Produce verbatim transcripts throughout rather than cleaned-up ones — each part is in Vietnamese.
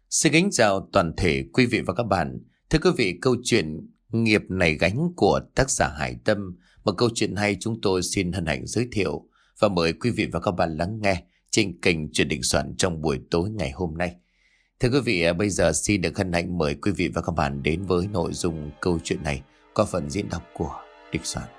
Xin kính chào toàn thể quý vị và các bạn. Thưa quý vị, câu chuyện Nghiệp này gánh của tác giả Hải Tâm, một câu chuyện hay chúng tôi xin hân hạnh giới thiệu và mời quý vị và các bạn lắng nghe trên kênh Chuyện Định Soạn trong buổi tối ngày hôm nay. Thưa quý vị, bây giờ xin được hân hạnh mời quý vị và các bạn đến với nội dung câu chuyện này qua phần diễn đọc của Định Soạn.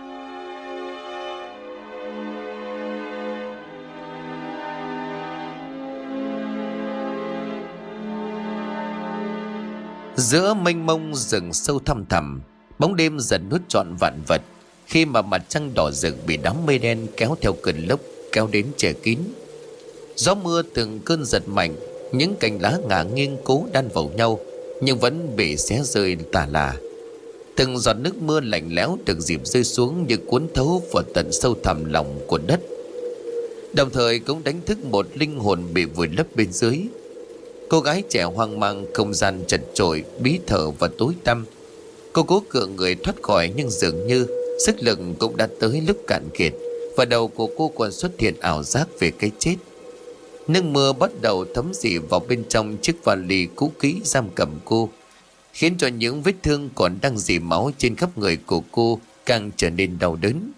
Giữa mênh mông rừng sâu thăm thẳm, bóng đêm dần nuốt trọn vạn vật. Khi mà mặt trăng đỏ rực bị đám mây đen kéo theo cơn lốc kéo đến che kín, gió mưa từng cơn giật mạnh, những cành lá ngả nghiêng cố đan vào nhau nhưng vẫn bị xé rơi tả là. Từng giọt nước mưa lạnh lẽo được dịp rơi xuống như cuốn thấu vào tận sâu thẳm lòng của đất, đồng thời cũng đánh thức một linh hồn bị vùi lấp bên dưới. Cô gái trẻ hoang mang, không gian chật chội, bí thở và tối tăm. Cô cố cựa người thoát khỏi nhưng dường như sức lực cũng đã tới lúc cạn kiệt, và đầu của cô còn xuất hiện ảo giác về cái chết. Nước mưa bắt đầu thấm rỉ vào bên trong chiếc vali cũ kỹ giam cầm cô, khiến cho những vết thương còn đang rỉ máu trên khắp người của cô càng trở nên đau đớn.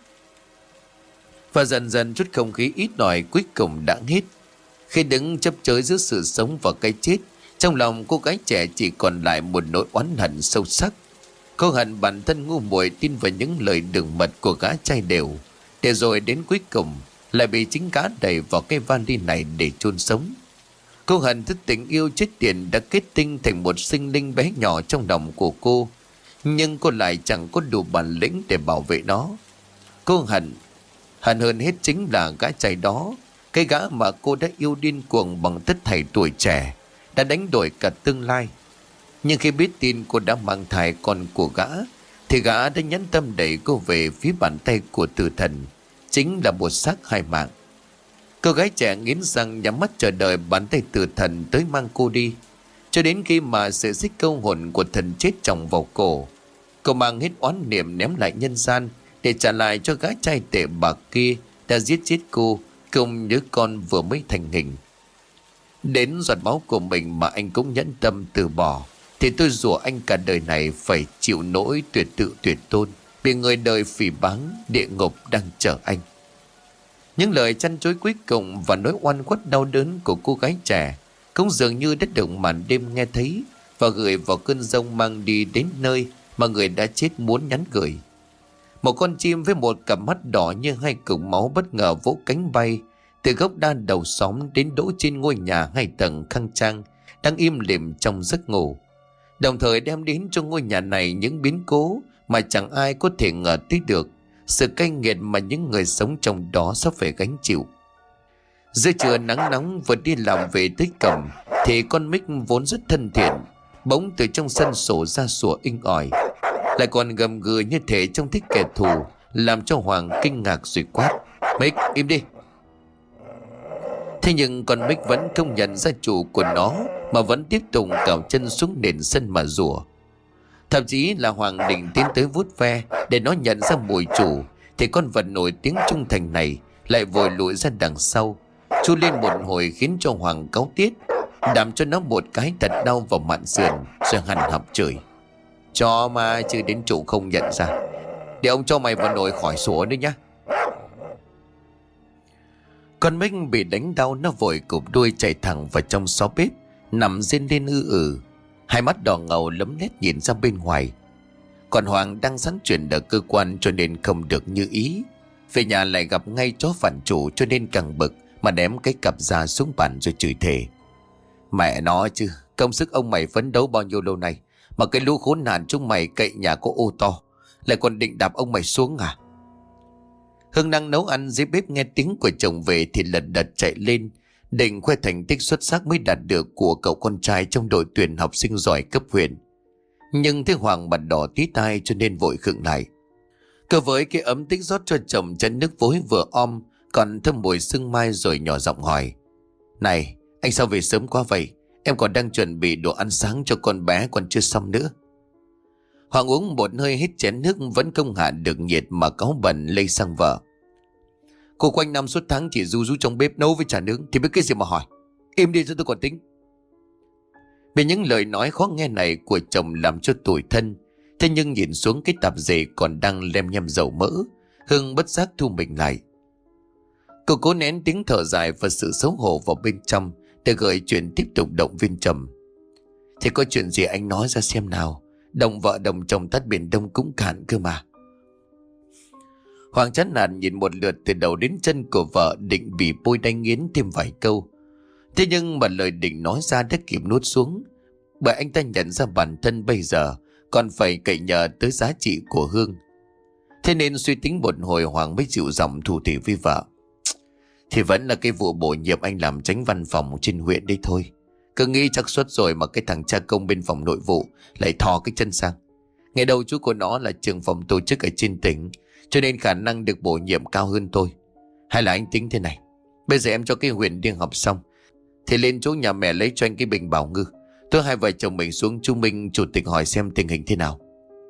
Và dần dần chút không khí ít ỏi cuối cùng đã hết. Khi đứng chấp chới giữa sự sống và cái chết, trong lòng cô gái trẻ chỉ còn lại một nỗi oán hận sâu sắc. Cô hận bản thân ngu muội tin vào những lời đường mật của gã trai đều, để rồi đến cuối cùng lại bị chính gã đẩy vào cái vali này để chôn sống. Cô hận thứ tình yêu chết tiệt đã kết tinh thành một sinh linh bé nhỏ trong lòng của cô, nhưng cô lại chẳng có đủ bản lĩnh để bảo vệ nó. Cô hận, hận hơn hết chính là gã trai đó, cái gã mà cô đã yêu điên cuồng bằng tất thảy tuổi trẻ, đã đánh đổi cả tương lai. Nhưng khi biết tin cô đã mang thai con của gã, thì gã đã nhẫn tâm đẩy cô về phía bàn tay của tử thần, chính là một xác hai mạng. Cô gái trẻ nghiến răng nhắm mắt chờ đợi bàn tay tử thần tới mang cô đi, cho đến khi mà sợi xích câu hồn của thần chết chồng vào cổ. Cô mang hết oán niệm ném lại nhân gian để trả lại cho gái trai tệ bạc kia đã giết chết cô cùng đứa con vừa mới thành hình. Đến giọt máu của mình mà anh cũng nhẫn tâm từ bỏ, thì tôi rủa anh cả đời này phải chịu nỗi tuyệt tự tuyệt tôn, bị người đời phỉ báng, địa ngục đang chờ anh. Những lời chăn chối cuối cùng và nỗi oan khuất đau đớn của cô gái trẻ cũng dường như đã được màn đêm nghe thấy và gửi vào cơn giông mang đi đến nơi mà người đã chết muốn nhắn gửi. Một con chim với một cặp mắt đỏ như hai cục máu bất ngờ vỗ cánh bay từ gốc đa đầu xóm đến đỗ trên ngôi nhà hai tầng khang trang đang im lìm trong giấc ngủ, đồng thời đem đến cho ngôi nhà này những biến cố mà chẳng ai có thể ngờ tới được, sự cay nghiệt mà những người sống trong đó sắp phải gánh chịu. Giữa trưa nắng nóng vừa đi làm về tới cổng, thì con Mick vốn rất thân thiện bỗng từ trong sân sổ ra sủa inh ỏi, lại còn gầm gừ như thể trông thích kẻ thù, làm cho Hoàng kinh ngạc rồi quát: "Mick, im đi!" Thế nhưng con Mick vẫn không nhận ra chủ của nó, mà vẫn tiếp tục cào chân xuống nền sân mà rủa. Thậm chí là Hoàng định tiến tới vuốt ve để nó nhận ra mùi chủ, thì con vật nổi tiếng trung thành này lại vội lùi ra đằng sau, chu lên một hồi khiến cho Hoàng cáu tiết, đạp cho nó một cái thật đau vào mạn sườn, rồi hằn học chửi: "Cho mà chứ đến chủ không nhận ra, để ông cho mày vào nồi khỏi sủa đấy nhá." Con Mick bị đánh đau, nó vội cụp đuôi chạy thẳng vào trong xó bếp, nằm rên lên ư ử, hai mắt đỏ ngầu lấm lét nhìn ra bên ngoài. Còn Hoàng đang sẵn chuyện ở cơ quan cho nên không được như ý, về nhà lại gặp ngay chó phản chủ cho nên càng bực mà ném cái cặp da xuống bàn rồi chửi thề: "Mẹ nó chứ, công sức ông mày phấn đấu bao nhiêu lâu nay mà cái lũ khốn nạn chúng mày cậy nhà có ô to, lại còn định đạp ông mày xuống à?" Hương đang nấu ăn dưới bếp nghe tiếng của chồng về thì lật đật chạy lên, định khoe thành tích xuất sắc mới đạt được của cậu con trai trong đội tuyển học sinh giỏi cấp huyện. Nhưng thấy Hoàng mặt đỏ tí tai cho nên vội khựng lại. Cơ với cái ấm tích rót cho chồng chén nước vối vừa om còn thơm mùi sương mai, rồi nhỏ giọng hỏi: "Này, anh sao về sớm quá vậy? Em còn đang chuẩn bị đồ ăn sáng cho con bé còn chưa xong nữa." Hoàng uống một hơi hết chén nước vẫn không hạ được nhiệt mà cáu bẩn lây sang vợ: "Cô quanh năm suốt tháng chỉ ru rú trong bếp nấu với trà nướng thì biết cái gì mà hỏi. Im đi cho tôi còn tính." Vì những lời nói khó nghe này của chồng làm cho tủi thân. Thế nhưng nhìn xuống cái tạp dề còn đang lem nhem dầu mỡ, Hương bất giác thu mình lại. Cô cố nén tiếng thở dài và sự xấu hổ vào bên trong để gợi chuyện tiếp tục động viên Trầm. Thì có chuyện gì anh nói ra xem nào. Đồng vợ đồng chồng tắt biển Đông cũng cạn cơ mà. Hoàng chán nản nhìn một lượt từ đầu đến chân của vợ, định bị bôi đanh nghiến thêm vài câu. Thế nhưng mà lời định nói ra đã kịp nuốt xuống, bởi anh ta nhận ra bản thân bây giờ còn phải cậy nhờ tới giá trị của Hương. Thế nên suy tính một hồi, Hoàng mới dịu giọng thủ thỉ với vợ. Thì vẫn là cái vụ bổ nhiệm anh làm chánh văn phòng trên huyện đây thôi. Cứ nghĩ chắc suốt rồi mà cái thằng cha công bên phòng nội vụ lại thò cái chân sang. Ngày đầu chú của nó là trưởng phòng tổ chức ở trên tỉnh, cho nên khả năng được bổ nhiệm cao hơn tôi. Hay là anh tính thế này, bây giờ em cho cái huyện đi học xong thì lên chỗ nhà mẹ lấy cho anh cái bình bảo ngư. Tôi hai vợ chồng mình xuống Chu Minh chủ tịch hỏi xem tình hình thế nào.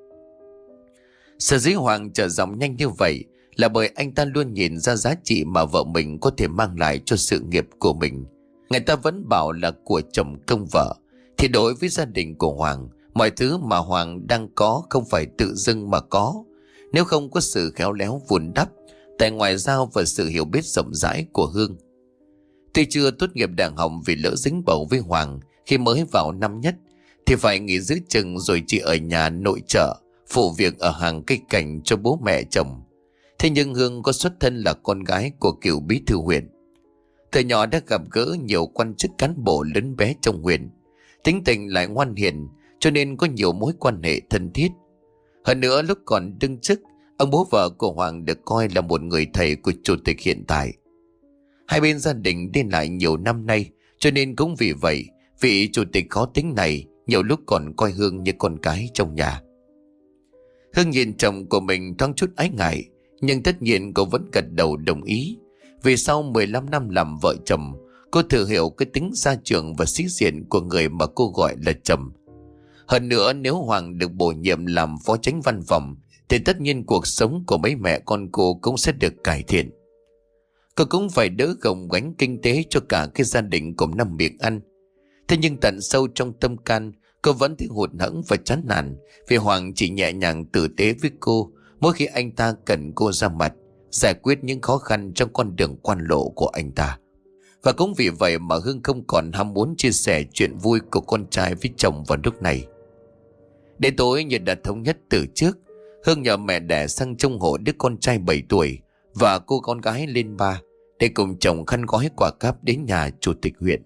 Sở dĩ Hoàng trở giọng nhanh như vậy là bởi anh ta luôn nhìn ra giá trị mà vợ mình có thể mang lại cho sự nghiệp của mình. Người ta vẫn bảo là của chồng công vợ, thì đối với gia đình của Hoàng, mọi thứ mà Hoàng đang có không phải tự dưng mà có, nếu không có sự khéo léo vun đắp, tài ngoại giao và sự hiểu biết rộng rãi của Hương. Tuy chưa tốt nghiệp đại học vì lỡ dính bầu với Hoàng khi mới vào năm nhất, thì phải nghỉ giữ chừng rồi chỉ ở nhà nội trợ, phụ việc ở hàng cây cảnh cho bố mẹ chồng. Thế nhưng Hương có xuất thân là con gái của cựu bí thư huyện. Từ nhỏ đã gặp gỡ nhiều quan chức cán bộ lớn bé trong huyện, tính tình lại ngoan hiền, cho nên có nhiều mối quan hệ thân thiết. Hơn nữa lúc còn đương chức, ông bố vợ của Hoàng được coi là một người thầy của chủ tịch hiện tại. Hai bên gia đình đi lại nhiều năm nay, cho nên cũng vì vậy, vị chủ tịch khó tính này nhiều lúc còn coi Hương như con cái trong nhà. Hương nhìn chồng của mình thoáng chút ái ngại, nhưng tất nhiên cô vẫn gật đầu đồng ý. Vì sau mười lăm năm làm vợ chồng, cô thừa hiểu cái tính gia trưởng và sĩ diện của người mà cô gọi là chồng. Hơn nữa, nếu Hoàng được bổ nhiệm làm phó chánh văn phòng thì tất nhiên cuộc sống của mấy mẹ con cô cũng sẽ được cải thiện. Cô cũng phải đỡ gồng gánh kinh tế cho cả cái gia đình cùng năm miệng ăn. Thế nhưng tận sâu trong tâm can, cô vẫn thấy hụt hẫng và chán nản vì Hoàng chỉ nhẹ nhàng tử tế với cô mỗi khi anh ta cần cô ra mặt, giải quyết những khó khăn trong con đường quan lộ của anh ta. Và cũng vì vậy mà Hương không còn ham muốn chia sẻ chuyện vui của con trai với chồng vào lúc này. Đến tối như đã thống nhất từ trước, Hương nhờ mẹ đẻ sang trông hộ đứa con trai bảy tuổi và cô con gái lên ba để cùng chồng khăn gói quà cáp đến nhà chủ tịch huyện.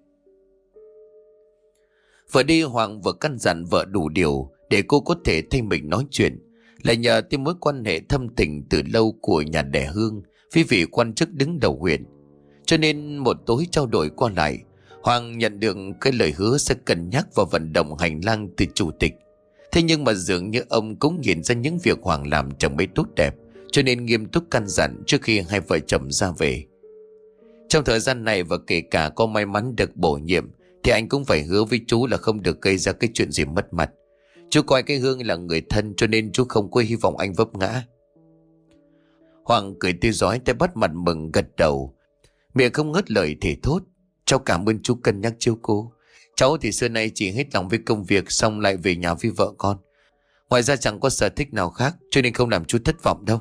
Vừa đi, Hoàng vừa căn dặn vợ đủ điều để cô có thể thay mình nói chuyện, lại nhờ tới mối quan hệ thâm tình từ lâu của nhà đẻ Hương với vị quan chức đứng đầu huyện. Cho nên một tối trao đổi qua lại, Hoàng nhận được cái lời hứa sẽ cân nhắc và vận động hành lang từ chủ tịch. Thế nhưng mà dường như ông cũng nhìn ra những việc Hoàng làm chẳng mấy tốt đẹp, cho nên nghiêm túc căn dặn trước khi hai vợ chồng ra về. Trong thời gian này và kể cả có may mắn được bổ nhiệm thì anh cũng phải hứa với chú là không được gây ra cái chuyện gì mất mặt. Chú coi cái Hương là người thân, cho nên chú không có hy vọng anh vấp ngã. Hoàng cười tươi rói, tay bắt mặt mừng gật đầu, miệng không ngớt lời thề thốt. Cháu cảm ơn chú cân nhắc chiếu cố. Cháu thì xưa nay chỉ hết lòng với công việc, xong lại về nhà với vợ con. Ngoài ra chẳng có sở thích nào khác, cho nên không làm chú thất vọng đâu.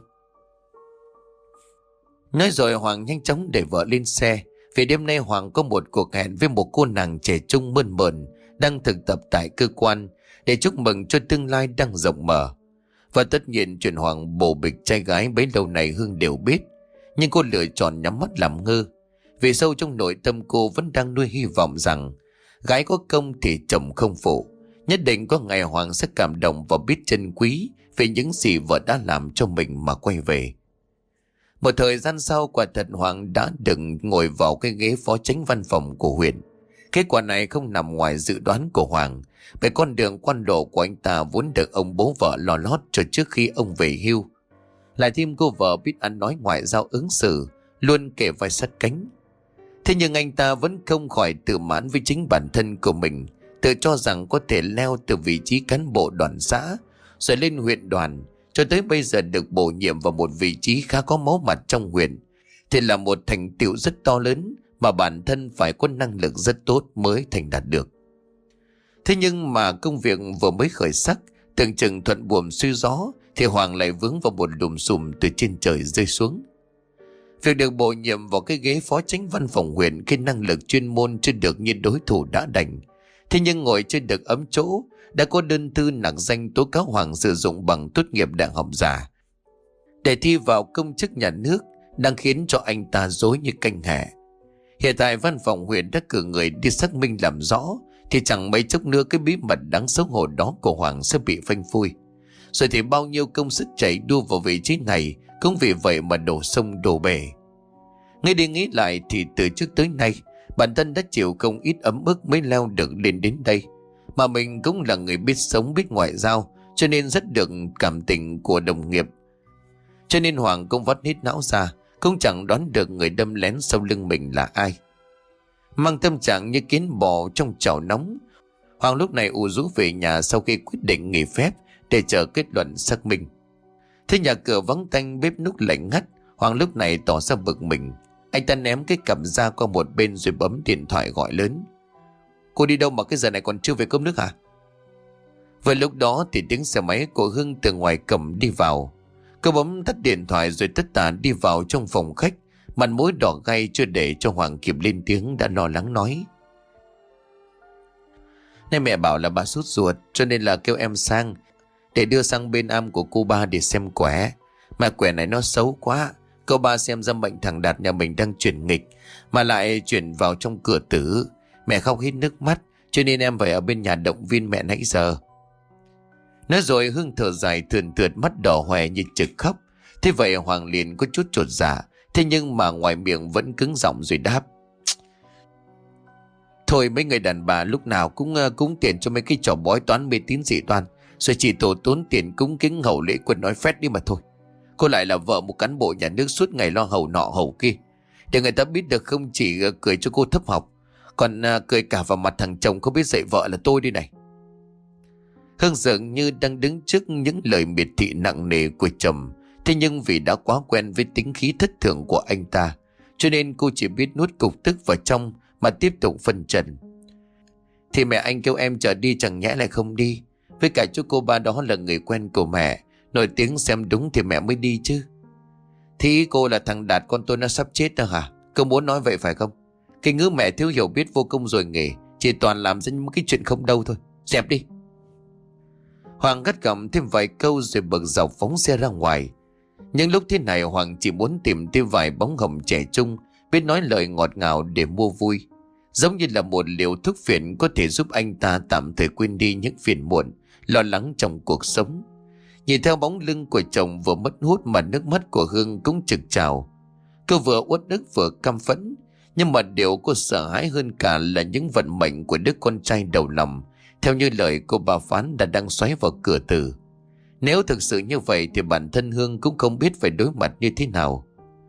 Nói rồi Hoàng nhanh chóng để vợ lên xe. Vì đêm nay Hoàng có một cuộc hẹn với một cô nàng trẻ trung mơn mởn đang thực tập tại cơ quan để chúc mừng cho tương lai đang rộng mở. Và tất nhiên chuyện Hoàng bồ bịch trai gái bấy lâu này Hương đều biết, nhưng cô lựa chọn nhắm mắt làm ngơ. Vì sâu trong nội tâm cô vẫn đang nuôi hy vọng rằng gái có công thì chồng không phụ. Nhất định có ngày Hoàng sẽ cảm động và biết trân quý về những gì vợ đã làm cho mình mà quay về. Một thời gian sau, quả thật Hoàng đã được ngồi vào cái ghế phó chánh văn phòng của huyện. Kết quả này không nằm ngoài dự đoán của Hoàng, bởi con đường quan lộ của anh ta vốn được ông bố vợ lo lót cho trước khi ông về hưu. Lại thêm cô vợ biết ăn nói ngoại giao ứng xử, luôn kề vai sát cánh. Thế nhưng anh ta vẫn không khỏi tự mãn với chính bản thân của mình, tự cho rằng có thể leo từ vị trí cán bộ đoàn xã rồi lên huyện đoàn, cho tới bây giờ được bổ nhiệm vào một vị trí khá có máu mặt trong huyện, thì là một thành tựu rất to lớn mà bản thân phải có năng lực rất tốt mới thành đạt được. Thế nhưng mà công việc vừa mới khởi sắc, tưởng chừng thuận buồm xuôi gió, thì Hoàng lại vướng vào một lùm xùm từ trên trời rơi xuống. Việc được bổ nhiệm vào cái ghế phó chánh văn phòng huyện khi năng lực chuyên môn chưa được như đối thủ đã đành. Thế nhưng ngồi chưa được ấm chỗ, đã có đơn thư nặc danh tố cáo Hoàng sử dụng bằng tốt nghiệp đại học giả để thi vào công chức nhà nước, đang khiến cho anh ta rối như canh hẹ. Hiện tại văn phòng huyện đã cử người đi xác minh làm rõ, thì chẳng mấy chốc nữa cái bí mật đáng xấu hổ đó của Hoàng sẽ bị phanh phui. Rồi thì bao nhiêu công sức chạy đua vào vị trí này cũng vì vậy mà đổ sông đổ bể. Ngay đi nghĩ lại thì từ trước tới nay, bản thân đã chịu không ít ấm ức mới leo được lên đến đây. Mà mình cũng là người biết sống biết ngoại giao, cho nên rất được cảm tình của đồng nghiệp. Cho nên Hoàng cũng vắt hết não ra, cũng chẳng đoán được người đâm lén sau lưng mình là ai. Mang tâm trạng như kiến bò trong chảo nóng, Hoàng lúc này ù rũ về nhà sau khi quyết định nghỉ phép để chờ kết luận xác minh. Thế nhà cửa vắng tanh, bếp núc lạnh ngắt, Hoàng lúc này tỏ ra bực mình. Anh ta ném cái cặp ra qua một bên rồi bấm điện thoại gọi lớn. Cô đi đâu mà cái giờ này còn chưa về cơm nước hả? Vừa lúc đó thì tiếng xe máy của Hưng từ ngoài cổng đi vào. Cô bấm tắt điện thoại rồi tất tả đi vào trong phòng khách, mặt mũi đỏ gay chưa để cho Hoàng kịp lên tiếng đã lo lắng nói. Nên mẹ bảo là bà sốt ruột cho nên là kêu em sang để đưa sang bên am của cô ba để xem quẻ. Mà quẻ này nó xấu quá. Cô ba xem ra bệnh thằng Đạt nhà mình đang chuyển nghịch, mà lại chuyển vào trong cửa tử. Mẹ khóc hết nước mắt, cho nên em phải ở bên nhà động viên mẹ nãy giờ. Nói rồi Hưng thở dài thườn thượt, mắt đỏ hoe như trực khóc. Thế vậy Hoàng liền có chút chột dạ, thế nhưng mà ngoài miệng vẫn cứng giọng rồi đáp. Thôi mấy người đàn bà lúc nào cũng uh, cúng tiền cho mấy cái trò bói toán mê tín dị đoan, rồi chỉ tổ tốn tiền cúng kính hậu lễ quân nói phét đi mà thôi. Cô lại là vợ một cán bộ nhà nước suốt ngày lo hầu nọ hầu kia, để người ta biết được không chỉ uh, cười cho cô thấp học, còn uh, cười cả vào mặt thằng chồng không biết dạy vợ là tôi đi này. Hương dường như đang đứng trước những lời miệt thị nặng nề của chồng. Thế nhưng vì đã quá quen với tính khí thất thường của anh ta, cho nên cô chỉ biết nuốt cục tức vào trong mà tiếp tục phân trần. Thì mẹ anh kêu em chờ đi chẳng nhẽ lại không đi. Với cả chú cô ba đó là người quen của mẹ, nổi tiếng xem đúng thì mẹ mới đi chứ. Thì cô là thằng Đạt con tôi nó sắp chết đó hả? Cô muốn nói vậy phải không? Cái ngữ mẹ thiếu hiểu biết vô công rồi nghề, chỉ toàn làm ra những cái chuyện không đâu thôi. Dẹp đi. Hoàng gắt gỏng thêm vài câu rồi bực dọc phóng xe ra ngoài. Nhưng lúc thế này Hoàng chỉ muốn tìm thêm vài bóng hồng trẻ trung, biết nói lời ngọt ngào để mua vui. Giống như là một liều thuốc phiện có thể giúp anh ta tạm thời quên đi những phiền muộn, lo lắng trong cuộc sống. Nhìn theo bóng lưng của chồng vừa mất hút mà nước mắt của Hương cũng trực trào. Cô vừa uất ức vừa căm phẫn, nhưng mà điều cô sợ hãi hơn cả là những vận mệnh của đứa con trai đầu lòng, theo như lời cô bà phán đã đang xoáy vào cửa tử. Nếu thực sự như vậy thì bản thân Hương cũng không biết phải đối mặt như thế nào.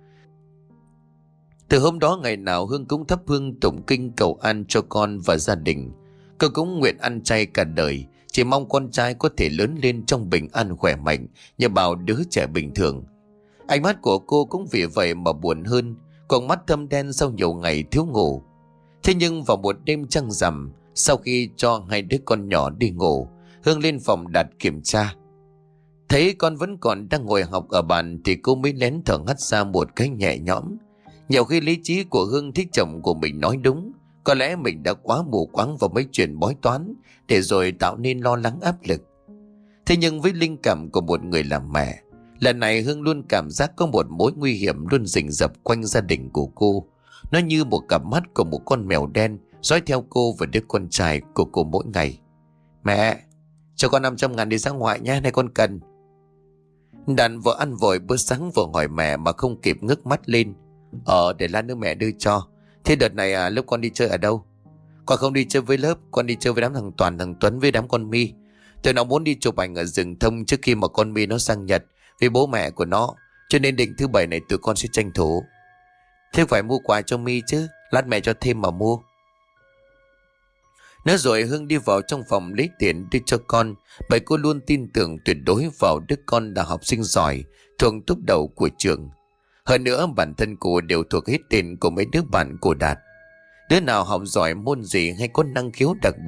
Từ hôm đó ngày nào Hương cũng thắp hương tụng kinh cầu an cho con và gia đình. Cô cũng nguyện ăn chay cả đời, chỉ mong con trai có thể lớn lên trong bình an khỏe mạnh như bao đứa trẻ bình thường. Ánh mắt của cô cũng vì vậy mà buồn hơn, con mắt thâm đen sau nhiều ngày thiếu ngủ. Thế nhưng vào một đêm trăng rằm, sau khi cho hai đứa con nhỏ đi ngủ, Hương lên phòng đặt kiểm tra. Thấy con vẫn còn đang ngồi học ở bàn thì cô mới lén thở hắt ra một cái nhẹ nhõm. Nhiều khi lý trí của Hương thích chồng của mình nói đúng, có lẽ mình đã quá mù quáng vào mấy chuyện bói toán, để rồi tạo nên lo lắng áp lực. Thế nhưng với linh cảm của một người làm mẹ, lần này Hương luôn cảm giác có một mối nguy hiểm luôn rình rập quanh gia đình của cô. Nó như một cặp mắt của một con mèo đen dõi theo cô và đứa con trai của cô mỗi ngày. Mẹ, cho con năm trăm ngàn đi ra ngoại nhé, này con cần. Đàn vợ ăn vội bữa sáng vừa hỏi mẹ mà không kịp ngước mắt lên. Ờ, để lát nữa mẹ đưa cho. Thế đợt này à, lớp con đi chơi ở đâu? Con không đi chơi với lớp, con đi chơi với đám thằng Toàn, thằng Tuấn với đám con My. Tụi nó muốn đi chụp ảnh ở rừng thông trước khi mà con My nó sang Nhật với bố mẹ của nó, cho nên định thứ bảy này tụi con sẽ tranh thủ. Thế phải mua quà cho My chứ, lát mẹ cho thêm mà mua. Nói rồi Hương đi vào trong phòng lấy tiền đưa cho con, bởi cô luôn tin tưởng tuyệt đối vào đứa con là học sinh giỏi, thuộc top đầu của trường. Hơn nữa bản thân cô đều thuộc hết tên của mấy đứa bạn của Đạt. Đứa nào học giỏi môn gì hay có năng khiếu đặc biệt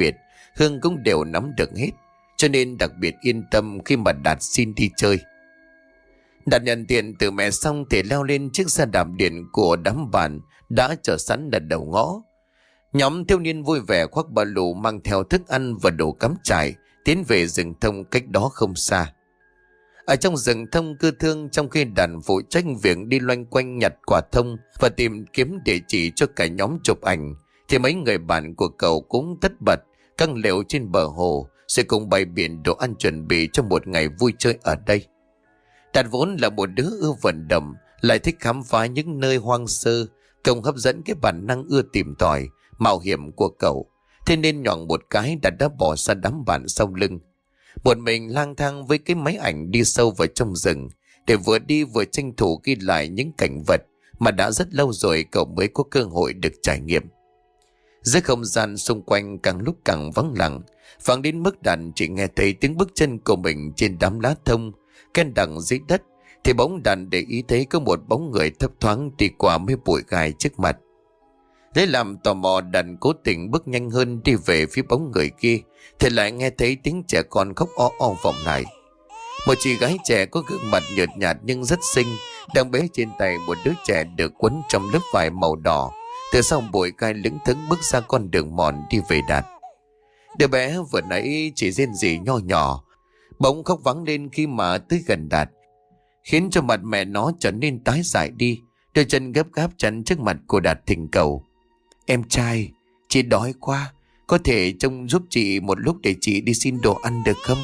Hương cũng đều nắm được hết, cho nên đặc biệt yên tâm khi mà Đạt xin đi chơi. Đạt nhận tiền từ mẹ xong thì leo lên chiếc xe đạp điện của đám bạn đã chờ sẵn ở đầu ngõ. Nhóm thiếu niên vui vẻ khoác ba lô mang theo thức ăn và đồ cắm trại tiến về rừng thông cách đó không xa. Ở trong rừng thông cư thương, trong khi Đạt phụ trách việc đi loanh quanh nhặt quả thông và tìm kiếm địa chỉ cho cả nhóm chụp ảnh, thì mấy người bạn của cậu cũng tất bật căng lều trên bờ hồ rồi cùng bày biện đồ ăn chuẩn bị cho một ngày vui chơi ở đây. Đạt vốn là một đứa ưa vận động, lại thích khám phá những nơi hoang sơ, cộng hấp dẫn cái bản năng ưa tìm tòi mạo hiểm của cậu. Thế nên nhọn một cái Đạt đã bỏ xa đám bạn sau lưng, một mình lang thang với cái máy ảnh đi sâu vào trong rừng, để vừa đi vừa tranh thủ ghi lại những cảnh vật mà đã rất lâu rồi cậu mới có cơ hội được trải nghiệm. Giữa không gian xung quanh càng lúc càng vắng lặng, vắng đến mức Đạt chỉ nghe thấy tiếng bước chân của mình trên đám lá thông ken đằng dưới đất, thì bỗng Đạt để ý thấy có một bóng người thấp thoáng đi qua mấy bụi gai trước mặt. Lấy làm tò mò, Đạt cố tình bước nhanh hơn đi về phía bóng người kia, thì lại nghe thấy tiếng trẻ con khóc o o vọng lại. Một chị gái trẻ có gương mặt nhợt nhạt nhưng rất xinh, đang bế trên tay một đứa trẻ được quấn trong lớp vải màu đỏ, từ sau bụi gai lững thững bước ra con đường mòn đi về Đạt. Đứa bé vừa nãy chỉ rên rỉ nho nhỏ, bỗng khóc vắng lên khi mà tới gần Đạt, khiến cho mặt mẹ nó trở nên tái dại đi. Đôi chân gấp gáp chắn trước mặt của Đạt thỉnh cầu: "Em trai, chị đói quá, có thể trông giúp chị một lúc để chị đi xin đồ ăn được không?"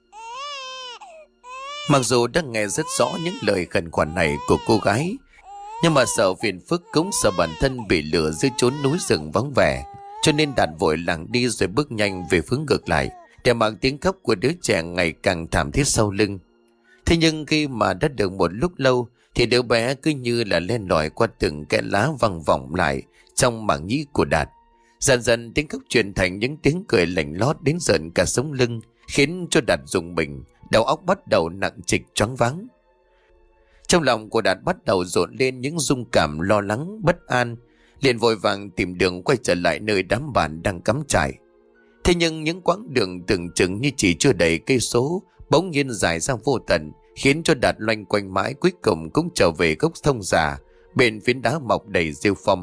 Mặc dù đã nghe rất rõ những lời khẩn khoản này của cô gái, nhưng mà sợ phiền phức cũng sợ bản thân bị lừa dưới chốn núi rừng vắng vẻ, cho nên Đạt vội lảng đi rồi bước nhanh về hướng ngược lại, để mặc tiếng khóc của đứa trẻ ngày càng thảm thiết sau lưng. Thế nhưng khi mà đã được một lúc lâu thì đứa bé cứ như là len lỏi qua từng kẽ lá văng vọng lại trong màng nhĩ của Đạt. Dần dần tiếng khóc chuyển thành những tiếng cười lạnh lót đến rợn cả sống lưng, khiến cho Đạt rùng mình, đầu óc bắt đầu nặng trịch choáng váng. Trong lòng của Đạt bắt đầu dồn lên những rung cảm lo lắng bất an, liền vội vàng tìm đường quay trở lại nơi đám bạn đang cắm trại. Thế nhưng những quãng đường tưởng chừng như chỉ chưa đầy cây số bỗng nhiên dài ra vô tận, khiến cho Đạt loanh quanh mãi, cuối cùng cũng trở về gốc thông già bên phiến đá mọc đầy rêu phong.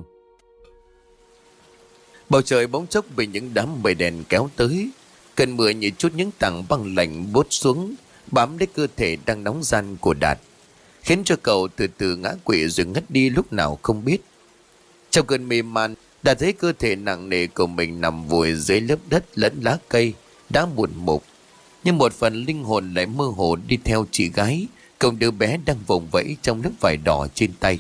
Bầu trời bỗng chốc bị những đám mây đen kéo tới, cơn mưa như chút những tảng băng lạnh buốt xuống bám lấy cơ thể đang nóng ran của Đạt, khiến cho cậu từ từ ngã quỵ rồi ngất đi lúc nào không biết. Trong cơn mê man, Đạt thấy cơ thể nặng nề của mình nằm vùi dưới lớp đất lẫn lá cây đã muộn mục, nhưng một phần linh hồn lại mơ hồ đi theo chị gái cùng đứa bé đang vùng vẫy trong lớp vải đỏ trên tay.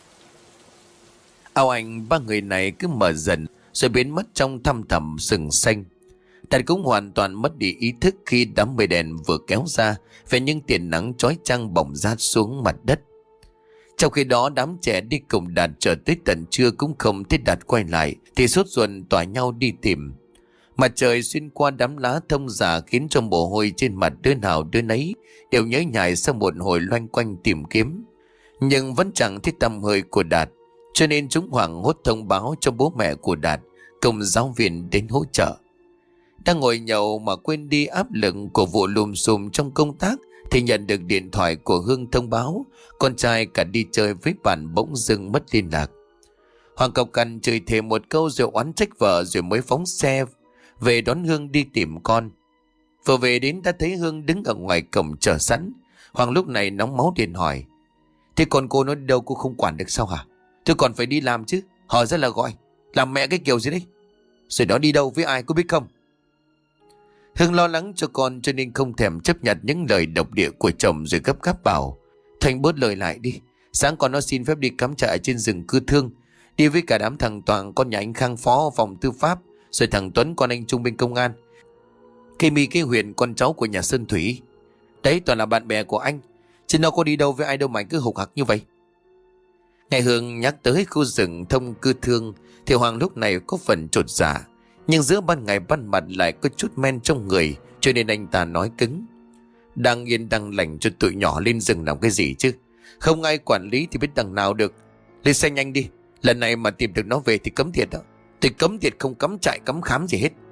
Ảo ảnh ba người này cứ mở dần rồi biến mất trong thăm thẳm rừng xanh. Đạt cũng hoàn toàn mất đi ý thức khi đám mây đèn vừa kéo ra về những tia nắng chói chang bỏng rát xuống mặt đất. Trong khi đó, đám trẻ đi cùng Đạt chờ tới tận trưa cũng không thấy Đạt quay lại, thì sốt ruột tỏa nhau đi tìm. Mặt trời xuyên qua đám lá thông già khiến cho mồ hôi trên mặt đứa nào đứa nấy đều nhớ nhại sau một hồi loanh quanh tìm kiếm, nhưng vẫn chẳng thấy tăm hơi của Đạt, cho nên chúng hoảng hốt thông báo cho bố mẹ của Đạt cùng giáo viên đến hỗ trợ. Đang ngồi nhậu mà quên đi áp lực của vụ lùm xùm trong công tác, thì nhận được điện thoại của Hương thông báo con trai cả đi chơi với bạn bỗng dưng mất liên lạc. Hoàng cộc cằn chửi thề một câu rồi oán trách vợ, rồi mới phóng xe về đón Hương đi tìm con. Vừa về đến đã thấy Hương đứng ở ngoài cổng chờ sẵn. Hoàng lúc này nóng máu liền hỏi: "Thế còn cô nó đâu, cô không quản được sao hả? Tôi còn phải đi làm chứ." Hỏi ra là gọi: "Làm mẹ cái kiểu gì đấy? Rồi đó đi đâu với ai có biết không?" Hương lo lắng cho con cho nên không thèm chấp nhận những lời độc địa của chồng, rồi gấp gáp bảo: "Thành bớt lời lại đi. Sáng con nó xin phép đi cắm trại trên rừng cư thương, đi với cả đám thằng Toàn con nhà anh Khang phó phòng tư pháp, rồi thằng Tuấn con anh trung bên công an, cây mi cái Huyền con cháu của nhà Sơn Thủy. Đấy toàn là bạn bè của anh, chứ nó có đi đâu với ai đâu mà anh cứ hục hặc như vậy." Nghe Hương nhắc tới khu rừng thông cư thương thì Hoàng lúc này có phần chột dạ, nhưng giữa ban ngày ban mặt lại có chút men trong người, cho nên anh ta nói cứng: "Đang yên đang lành cho tụi nhỏ lên rừng làm cái gì chứ? Không ai quản lý thì biết đằng nào được. Lên xe nhanh đi, lần này mà tìm được nó về thì cấm thiệt đó. Tôi cấm thiệt không cắm trại cắm khám gì hết."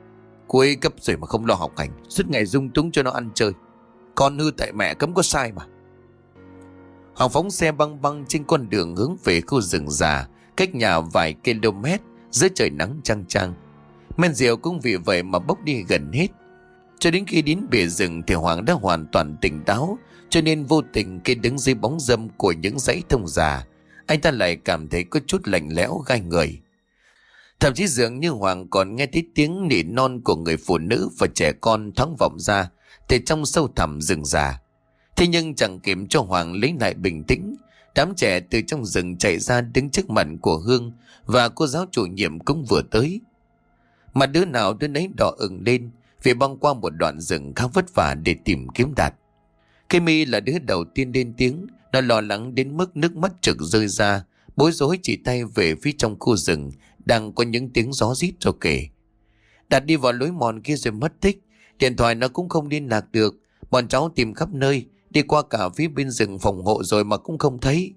Cuối cấp rồi mà không lo học hành, suốt ngày dung túng cho nó ăn chơi. Con hư tại mẹ cấm có sai mà. Hoàng phóng xe băng băng trên con đường hướng về khu rừng già, cách nhà vài km, dưới trời nắng chang chang. Men rượu cũng vì vậy mà bốc đi gần hết. Cho đến khi đến bìa rừng thì Hoàng đã hoàn toàn tỉnh táo, cho nên vô tình khi đứng dưới bóng râm của những dãy thông già, anh ta lại cảm thấy có chút lạnh lẽo gai người. Thậm chí dường như Hoàng còn nghe thấy tiếng nỉ non của người phụ nữ và trẻ con thoáng vọng ra từ trong sâu thẳm rừng già. Thế nhưng chẳng kịp cho Hoàng lấy lại bình tĩnh, đám trẻ từ trong rừng chạy ra đứng trước mặt của Hương, và cô giáo chủ nhiệm cũng vừa tới. Mà đứa nào đứa nấy đỏ ửng lên vì băng qua một đoạn rừng khá vất vả để tìm kiếm Đạt. Cây Mi là đứa đầu tiên lên tiếng, nó lo lắng đến mức nước mắt trực rơi ra, bối rối chỉ tay về phía trong khu rừng đang có những tiếng gió rít rồi kể. Đạt đi vào lối mòn kia rồi mất tích, điện thoại nó cũng không liên lạc được, bọn cháu tìm khắp nơi, đi qua cả phía bên rừng phòng hộ rồi mà cũng không thấy.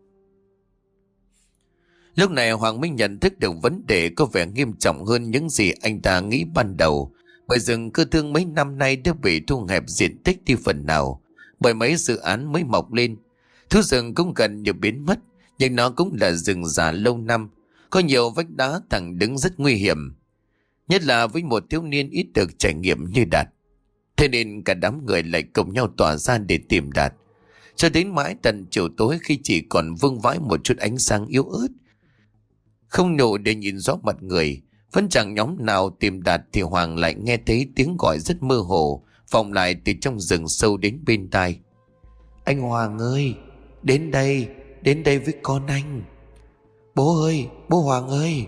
Lúc này Hoàng Minh nhận thức được vấn đề có vẻ nghiêm trọng hơn những gì anh ta nghĩ ban đầu, bởi rừng cưa thương mấy năm nay đã bị thu hẹp diện tích đi phần nào, bởi mấy dự án mới mọc lên. Thú rừng cũng gần như biến mất, nhưng nó cũng là rừng già lâu năm, có nhiều vách đá thẳng đứng rất nguy hiểm, nhất là với một thiếu niên ít được trải nghiệm như Đạt. Thế nên cả đám người lại cùng nhau tỏa ra để tìm Đạt, cho đến mãi tận chiều tối khi chỉ còn vương vãi một chút ánh sáng yếu ớt, không đủ để nhìn rõ mặt người. Vẫn chẳng nhóm nào tìm Đạt thì Hoàng lại nghe thấy tiếng gọi rất mơ hồ vọng lại từ trong rừng sâu đến bên tai. Anh Hoàng ơi, đến đây, đến đây với con anh. Bố ơi, bố Hoàng ơi.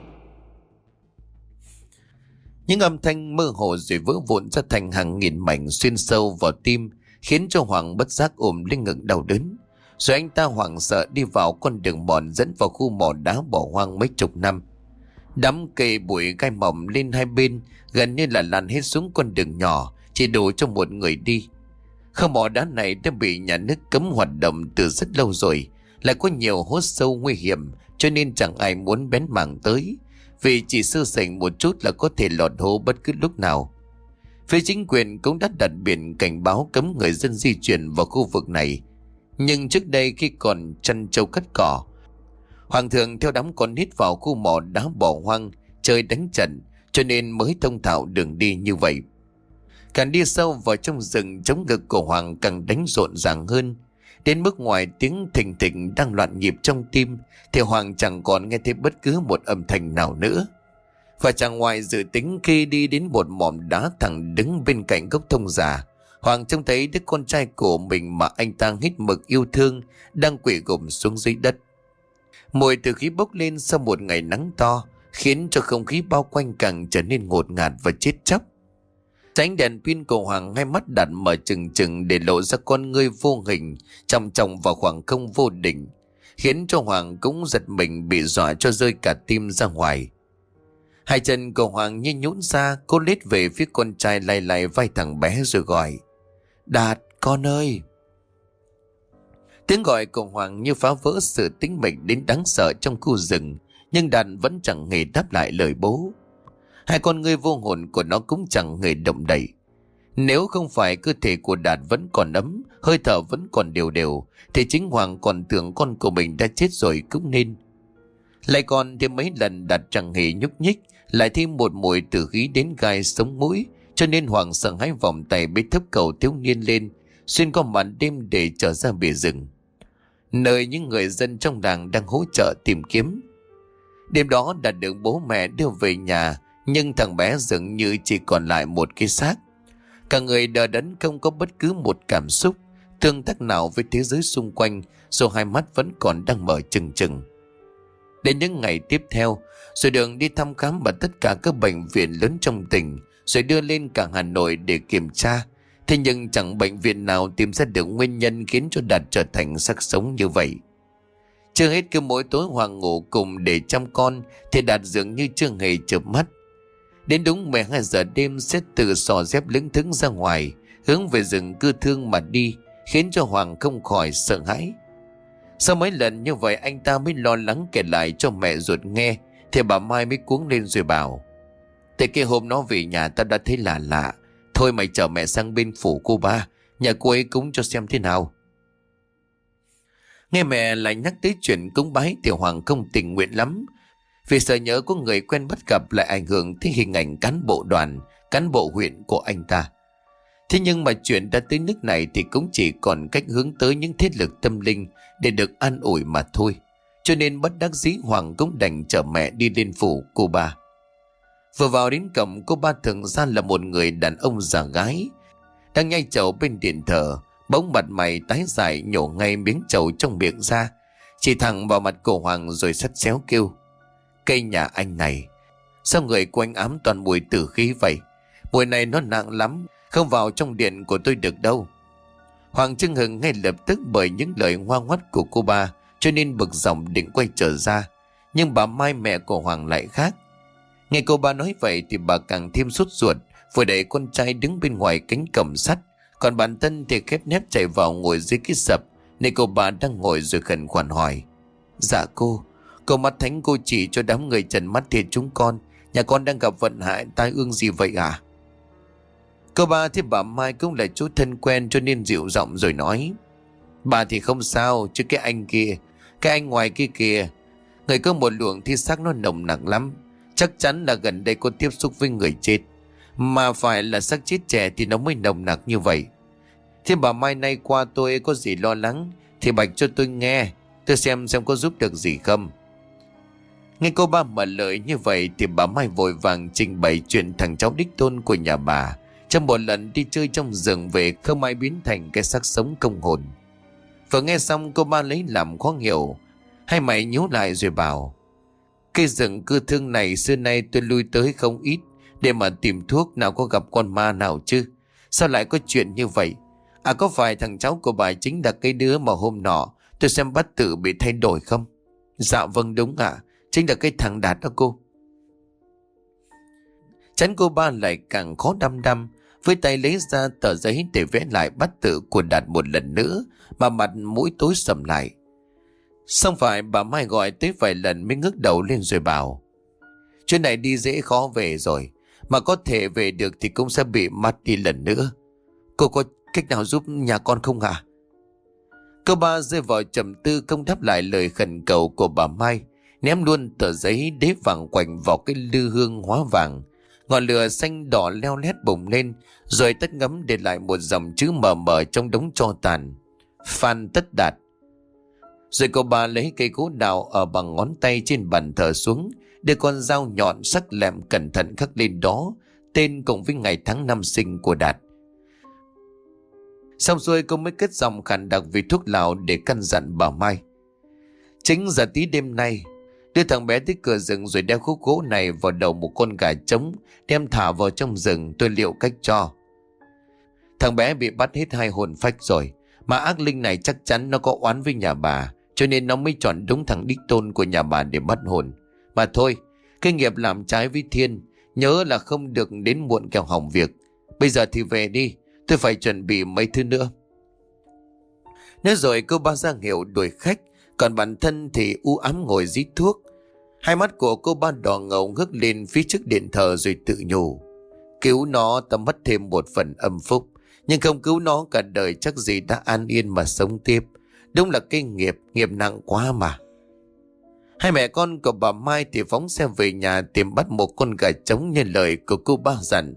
Những âm thanh mơ hồ rồi vỡ vụn ra thành hàng nghìn mảnh xuyên sâu vào tim, khiến cho Hoàng bất giác ôm lên ngực đau đớn. Rồi anh ta hoảng sợ đi vào con đường mòn dẫn vào khu mỏ đá bỏ hoang mấy chục năm. Đám cây bụi gai mỏng lên hai bên gần như là lan hết xuống con đường nhỏ, chỉ đủ cho một người đi. Khu mỏ đá này đã bị nhà nước cấm hoạt động từ rất lâu rồi, lại có nhiều hố sâu nguy hiểm, cho nên chẳng ai muốn bén mảng tới, vì chỉ sơ sẩy một chút là có thể lọt hố bất cứ lúc nào. Phía chính quyền cũng đã đặt biển cảnh báo cấm người dân di chuyển vào khu vực này. Nhưng trước đây khi còn chăn trâu cắt cỏ, Hoàng thường theo đám con nít vào khu mỏ đá bỏ hoang chơi đánh trận, cho nên mới thông thạo đường đi như vậy. Càng đi sâu vào trong rừng, chống ngực của Hoàng càng đánh rộn ràng hơn, đến mức ngoài tiếng thình thịch đang loạn nhịp trong tim thì Hoàng chẳng còn nghe thấy bất cứ một âm thanh nào nữa. Và chẳng ngoài dự tính khi đi đến một mỏm đá thẳng đứng bên cạnh gốc thông già, Hoàng trông thấy đứa con trai của mình mà anh ta hết mực yêu thương đang quỳ gục xuống dưới đất. Mùi từ khí bốc lên sau một ngày nắng to, khiến cho không khí bao quanh càng trở nên ngột ngạt và chết chóc. Ánh đèn pin của Hoàng hai mắt đặt mở trừng trừng để lộ ra con ngươi vô hình chòng chòng vào khoảng không vô định, khiến cho Hoàng cũng giật mình, bị dọa cho rơi cả tim ra ngoài. Hai chân của Hoàng như nhũn ra, cô lết về phía con trai, lay lay vai thằng bé rồi gọi: Đạt, con ơi. Tiếng gọi của Hoàng như phá vỡ sự tĩnh mịch đến đáng sợ trong khu rừng, nhưng Đạt vẫn chẳng hề đáp lại lời bố. Hai con ngươi vô hồn của nó cũng chẳng hề động đậy. Nếu không phải cơ thể của Đạt vẫn còn ấm, hơi thở vẫn còn đều đều, thì chính Hoàng còn tưởng con của mình đã chết rồi cũng nên. Lại còn thêm mấy lần Đạt chẳng hề nhúc nhích, lại thêm một mùi tử khí đến gai sống mũi, cho nên Hoàng sợ hãi vòng tay bế thấp cầu thiếu niên lên, xuyên qua màn đêm để trở ra bìa rừng, nơi những người dân trong làng đang hỗ trợ tìm kiếm. Đêm đó Đạt được bố mẹ đưa về nhà, nhưng thằng bé dường như chỉ còn lại một cái xác. Cả người đờ đẫn, không có bất cứ một cảm xúc, tương tác nào với thế giới xung quanh, dù hai mắt vẫn còn đang mở trừng trừng. Đến những ngày tiếp theo, rồi đường đi thăm khám ở tất cả các bệnh viện lớn trong tỉnh, rồi đưa lên cả Hà Nội để kiểm tra. Thế nhưng chẳng bệnh viện nào tìm ra được nguyên nhân khiến cho Đạt trở thành xác sống như vậy. Chưa hết, cứ mỗi tối Hoàng ngủ cùng để chăm con thì Đạt dường như chưa hề chợp mắt. Đến đúng mười hai giờ đêm sẽ từ xò dép lững thững ra ngoài, hướng về rừng cưa thương mà đi, khiến cho Hoàng không khỏi sợ hãi. Sau mấy lần như vậy anh ta mới lo lắng kể lại cho mẹ ruột nghe, thì bà Mai mới cuống lên rồi bảo: Từ cái hôm nó về nhà tao đã thấy lạ lạ. Thôi mày chở mẹ sang bên phủ cô ba, nhà cô ấy cúng cho xem thế nào. Nghe mẹ lại nhắc tới chuyện cúng bái thì Hoàng không tình nguyện lắm, vì sợ nhớ có người quen bắt gặp lại ảnh hưởng tới hình ảnh cán bộ đoàn, cán bộ huyện của anh ta. Thế nhưng mà chuyện đã tới nước này thì cũng chỉ còn cách hướng tới những thế lực tâm linh để được an ủi mà thôi. Cho nên bất đắc dĩ Hoàng cũng đành chở mẹ đi lên phủ cô ba. Vừa vào đến cổng, cô ba thực ra là một người đàn ông già gái, đang nhai trầu bên điện thờ. Bỗng mặt mày tái dại nhổ ngay miếng trầu trong miệng ra, chỉ thẳng vào mặt cổ Hoàng rồi sắt xéo kêu: Cây nhà anh này, sao người của anh ám toàn mùi tử khí vậy? Mùi này nó nặng lắm, không vào trong điện của tôi được đâu. Hoàng chưng hừng ngay lập tức bởi những lời ngoa ngoắt của cô ba, cho nên bực dọc định quay trở ra. Nhưng bà Mai, mẹ của Hoàng, lại khác. Nghe cô ba nói vậy thì bà càng thêm sốt ruột, vừa đẩy con trai đứng bên ngoài cánh cổng sắt, còn bản thân thì khép nép chạy vào ngồi dưới cái sập nơi cô bà đang ngồi rồi khẩn khoản hỏi: Dạ cô, cô mắt thánh cô chỉ cho đám người trần mắt thiệt chúng con, nhà con đang gặp vận hại tai ương gì vậy à? Cô ba thì bà Mai cũng là chú thân quen cho nên dịu giọng rồi nói: Bà thì không sao, chứ cái anh kia, cái anh ngoài kia kìa, người có một luồng thi xác nó nồng nặng lắm. Chắc chắn là gần đây có tiếp xúc với người chết, mà phải là xác chết trẻ thì nó mới nồng nặc như vậy. Thế bà Mai nay qua tôi có gì lo lắng thì bạch cho tôi nghe, tôi xem xem có giúp được gì không. Nghe cô ba mở lời như vậy thì bà Mai vội vàng trình bày chuyện thằng cháu đích tôn của nhà bà trong một lần đi chơi trong rừng về không ai biến thành cái xác sống công hồn. Vừa nghe xong cô ba lấy làm khó hiểu, hai mày nhíu lại rồi bảo: Cây rừng cưa thương này xưa nay tôi lui tới không ít để mà tìm thuốc, nào có gặp con ma nào chứ. Sao lại có chuyện như vậy? À, có phải thằng cháu của bà chính là cái đứa mà hôm nọ tôi xem bát tự bị thay đổi không? Dạ vâng, đúng ạ, à, chính là cái thằng Đạt đó cô. Chán cô ba lại càng khó đăm đăm, với tay lấy ra tờ giấy để vẽ lại bát tự của Đạt một lần nữa, mà mặt mũi tối sầm lại. Xong phải bà Mai gọi tới vài lần mới ngước đầu lên rồi bảo: Chuyện này đi dễ khó về rồi, mà có thể về được thì cũng sẽ bị mất đi lần nữa. Cô có cách nào giúp nhà con không ạ? À? Cô ba rơi vào trầm tư không đáp lại lời khẩn cầu của bà Mai, ném luôn tờ giấy đế vàng quạnh vào cái lư hương hóa vàng. Ngọn lửa xanh đỏ leo lét bùng lên, rồi tắt ngấm để lại một dòng chữ mờ mờ trong đống tro tàn: Phan Tất Đạt. Rồi cô bà lấy cây gỗ đào ở bằng ngón tay trên bàn thờ xuống, đưa con dao nhọn sắc lẹm cẩn thận khắc lên đó tên cộng với ngày tháng năm sinh của Đạt. Xong rồi cô mới cất giọng khàn đặc vì thuốc lào để căn dặn bà Mai: Chính giờ tí đêm nay, đưa thằng bé tới cửa rừng rồi đeo khúc gỗ này vào đầu một con gà trống, đem thả vào trong rừng, tôi liệu cách cho. Thằng bé bị bắt hết hai hồn phách rồi, mà ác linh này chắc chắn nó có oán với nhà bà, cho nên nó mới chọn đúng thằng đích tôn của nhà bà để bắt hồn. Mà thôi, cái nghiệp làm trái với thiên, nhớ là không được đến muộn kẻo hỏng việc. Bây giờ thì về đi, tôi phải chuẩn bị mấy thứ nữa. Nói rồi cô ba ra hiệu đuổi khách, còn bản thân thì u ám ngồi rít thuốc. Hai mắt của cô ba đỏ ngầu ngước lên phía trước điện thờ rồi tự nhủ: Cứu nó ta mất thêm một phần âm phúc, nhưng không cứu nó cả đời chắc gì đã an yên mà sống tiếp. Đúng là cái nghiệp, nghiệp nặng quá mà. Hai mẹ con của bà Mai thì phóng xe về nhà tìm bắt một con gà trống như lời của cô ba dặn.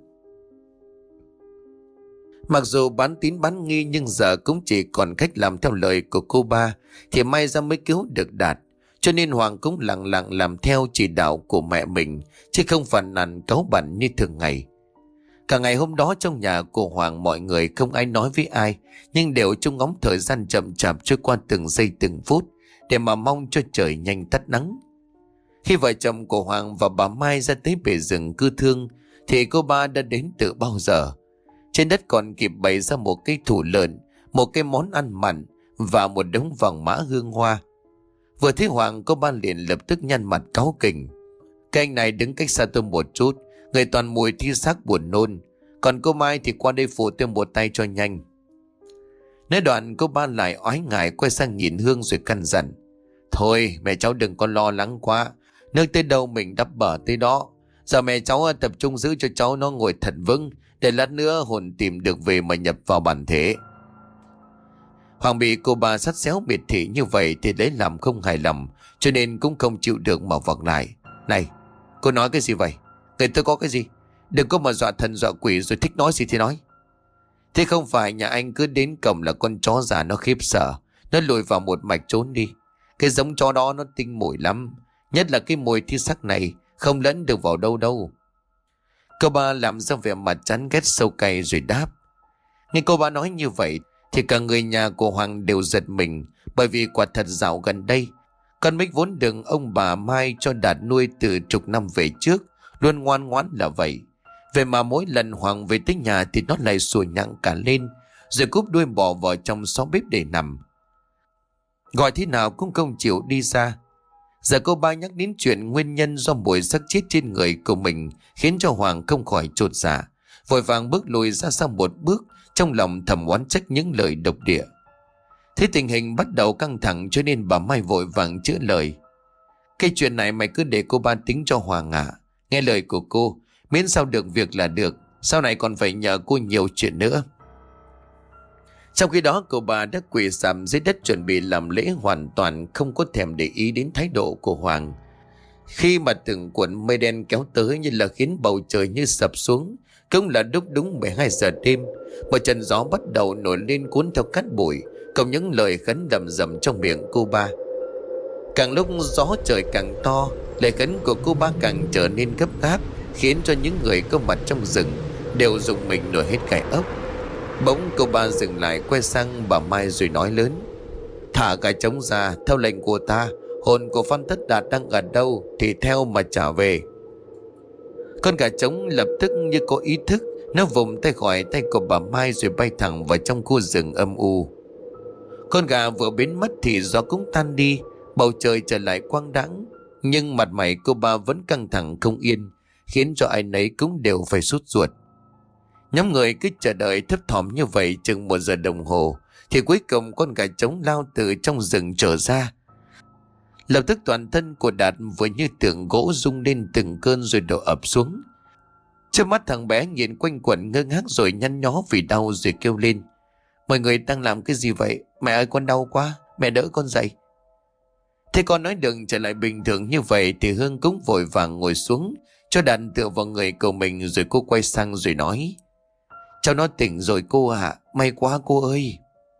Mặc dù bán tín bán nghi nhưng giờ cũng chỉ còn cách làm theo lời của cô ba thì may ra mới cứu được Đạt. Cho nên Hoàng cũng lặng lặng làm theo chỉ đạo của mẹ mình, chứ không phàn nàn cáu bẳn như thường ngày. Cả ngày hôm đó trong nhà của Hoàng mọi người không ai nói với ai, nhưng đều trông ngóng thời gian chậm chạp trôi qua từng giây từng phút để mà mong cho trời nhanh tắt nắng. Khi vợ chồng của Hoàng và bà Mai ra tới bể rừng cưa thương thì cô ba đã đến từ bao giờ. Trên đất còn kịp bày ra một cây thủ lợn, một cái món ăn mặn và một đống vàng mã hương hoa. Vừa thấy Hoàng, cô ba liền lập tức nhăn mặt cáu kỉnh: Cái anh này đứng cách xa tôi một chút, người toàn mùi thi xác buồn nôn. Còn cô Mai thì qua đây phụ tôi một tay cho nhanh. Nói đoạn cô ba lại oái ngại quay sang nhìn Hương rồi căn dặn: Thôi mẹ cháu đừng có lo lắng quá, nước tới đâu mình đắp bờ tới đó. Giờ mẹ cháu tập trung giữ cho cháu nó ngồi thật vững, để lát nữa hồn tìm được về mà nhập vào bản thể. Hoàng bị cô ba sắt xéo biệt thị như vậy thì lấy làm không hài lòng, cho nên cũng không chịu được mà vọng lại. Này, cô nói cái gì vậy? Người tôi có cái gì? Đừng có mà dọa thần dọa quỷ rồi thích nói gì thì nói. Thế không phải nhà anh cứ đến cổng là con chó già nó khiếp sợ, nó lùi vào một mạch trốn đi. Cái giống chó đó nó tinh mùi lắm, nhất là cái mùi thi sắc này không lẫn được vào đâu đâu. Cô ba làm ra vẻ mặt chán ghét sâu cay rồi đáp. Nghe cô ba nói như vậy thì cả người nhà của Hoàng đều giật mình, bởi vì quả thật dạo gần đây con Mích vốn được ông bà Mai cho Đạt nuôi từ chục năm về trước luôn ngoan ngoãn là vậy. Vậy mà mỗi lần Hoàng về tới nhà thì nó lại sủa nhặng cả lên, rồi cúp đuôi bò vào trong xó bếp để nằm. Gọi thế nào cũng không chịu đi ra. Giờ cô ba nhắc đến chuyện nguyên nhân do mùi xác chết trên người của mình khiến cho Hoàng không khỏi chột dạ, vội vàng bước lùi ra sau một bước, trong lòng thầm oán trách những lời độc địa. Thế tình hình bắt đầu căng thẳng cho nên bà Mai vội vàng chữa lời. Cái chuyện này mày cứ để cô ba tính cho Hoàng à. Nghe lời của cô, miễn sao được việc là được, sau này còn phải nhờ cô nhiều chuyện nữa. Trong khi đó cô bà đã quỳ sàm dưới đất chuẩn bị làm lễ, hoàn toàn không có thèm để ý đến thái độ của Hoàng. Khi mà từng cuộn mây đen kéo tới như là khiến bầu trời như sập xuống, cũng là lúc đúng mười hai giờ đêm, một trận gió bắt đầu nổi lên cuốn theo cát bụi, cùng những lời khấn đầm rầm trong miệng cô ba. Càng lúc gió trời càng to, lời khấn của cô ba càng trở nên gấp gáp, khiến cho những người có mặt trong rừng đều rùng mình nổi hết gai ốc. Bỗng cô ba dừng lại, quay sang bà Mai rồi nói lớn. Thả cái trống ra, theo lệnh của ta, hồn của Phan Tất Đạt đang ở đâu thì theo mà trả về. Con gà trống lập tức như có ý thức, nó vùng tay khỏi tay của bà Mai rồi bay thẳng vào trong khu rừng âm u. Con gà vừa biến mất thì gió cũng tan đi, bầu trời trở lại quang đãng, nhưng mặt mày cô ba vẫn căng thẳng không yên, khiến cho ai nấy cũng đều phải sốt ruột. Nhóm người cứ chờ đợi thấp thỏm như vậy chừng một giờ đồng hồ, thì cuối cùng con gà trống lao từ trong rừng trở ra. Lập tức toàn thân của Đạt vừa như tượng gỗ rung lên từng cơn rồi đổ ập xuống. Trước mắt thằng bé nhìn quanh quẩn ngơ ngác rồi nhăn nhó vì đau rồi kêu lên. Mọi người đang làm cái gì vậy? Mẹ ơi, con đau quá, mẹ đỡ con dậy. Thế con nói đừng trở lại bình thường như vậy thì Hương cũng vội vàng ngồi xuống cho Đạt tựa vào người của mình, rồi cô quay sang rồi nói. Cháu nó tỉnh rồi cô ạ, may quá cô ơi.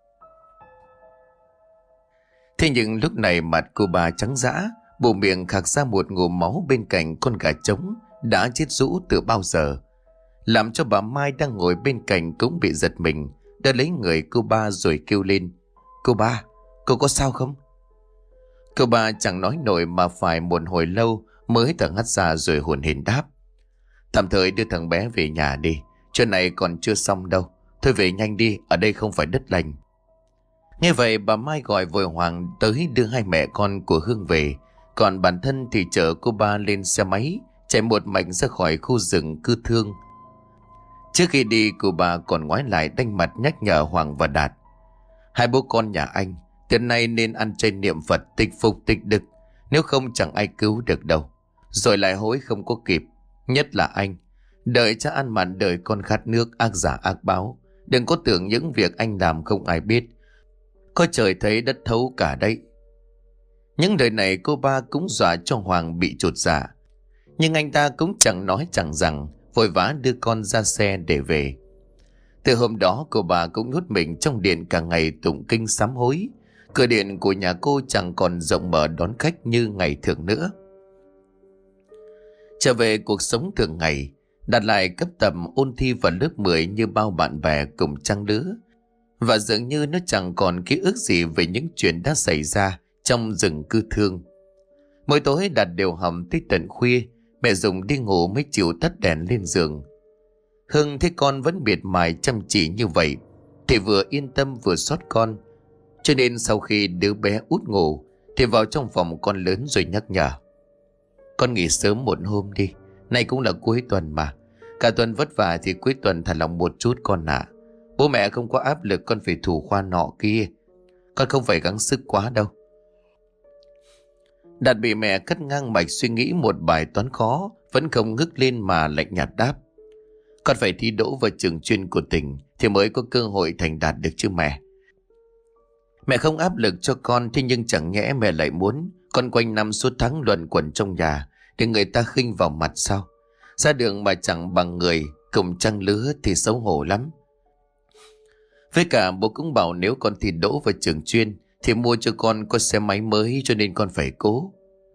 Thế nhưng lúc này mặt cô bà trắng dã, bộ miệng khạc ra một ngụm máu bên cạnh con gà trống đã chết rũ từ bao giờ, làm cho bà Mai đang ngồi bên cạnh cũng bị giật mình, đỡ lấy người cô ba rồi kêu lên. Cô ba, cô có sao không? Cô ba chẳng nói nổi mà phải một hồi lâu mới thở hắt ra rồi hồn hển đáp. Tạm thời đưa thằng bé về nhà đi, chuyện này còn chưa xong đâu. Thôi về nhanh đi, ở đây không phải đất lành. Nghe vậy bà Mai gọi vội Hoàng tới đưa hai mẹ con của Hương về, còn bản thân thì chở cô ba lên xe máy chạy một mạch ra khỏi khu rừng cư thương. Trước khi đi cô ba còn ngoái lại đanh mặt nhắc nhở Hoàng và Đạt. Hai bố con nhà anh từ nay nên ăn chay niệm Phật, tịch phục tịch đực, nếu không chẳng ai cứu được đâu. Rồi lại hối không có kịp. Nhất là anh, đợi cha ăn mặn đợi con khát nước, ác giả ác báo. Đừng có tưởng những việc anh làm không ai biết, có trời thấy đất thấu cả đấy. Những lời này cô ba cũng dọa cho Hoàng bị chột dạ, nhưng anh ta cũng chẳng nói chẳng rằng, vội vã đưa con ra xe để về. Từ hôm đó cô bà cũng nhốt mình trong điện cả ngày tụng kinh sám hối. Cửa điện của nhà cô chẳng còn rộng mở đón khách như ngày thường nữa. Trở về cuộc sống thường ngày, Đạt lại cấp tầm ôn thi vào lớp mười như bao bạn bè cùng trang lứa. Và dường như nó chẳng còn ký ức gì về những chuyện đã xảy ra trong rừng cư thương. Mỗi tối Đạt đều hầm tới tận khuya, mẹ dùng đi ngủ mới chịu tắt đèn lên giường. Hưng thấy con vẫn miệt mài chăm chỉ như vậy thì vừa yên tâm vừa xót con, cho nên sau khi đứa bé út ngủ thì vào trong phòng con lớn rồi nhắc nhở. Con nghỉ sớm một hôm đi, nay cũng là cuối tuần mà, cả tuần vất vả thì cuối tuần thả lòng một chút con ạ. À. Bố mẹ không có áp lực con phải thủ khoa nọ kia, con không phải gắng sức quá đâu. Đạt bị mẹ cắt ngang mạch suy nghĩ một bài toán khó vẫn không ngước lên mà lạnh nhạt đáp: Con phải thi đỗ vào trường chuyên của tỉnh thì mới có cơ hội thành đạt được chứ mẹ. Mẹ không áp lực cho con, thế nhưng chẳng nhẽ mẹ lại muốn con quanh năm suốt tháng luẩn quẩn trong nhà để người ta khinh vào mặt sao? Ra đường mà chẳng bằng người cùng trăng lứa thì xấu hổ lắm. Với cả bố cũng bảo nếu con thi đỗ vào trường chuyên thì mua cho con có xe máy mới, cho nên con phải cố.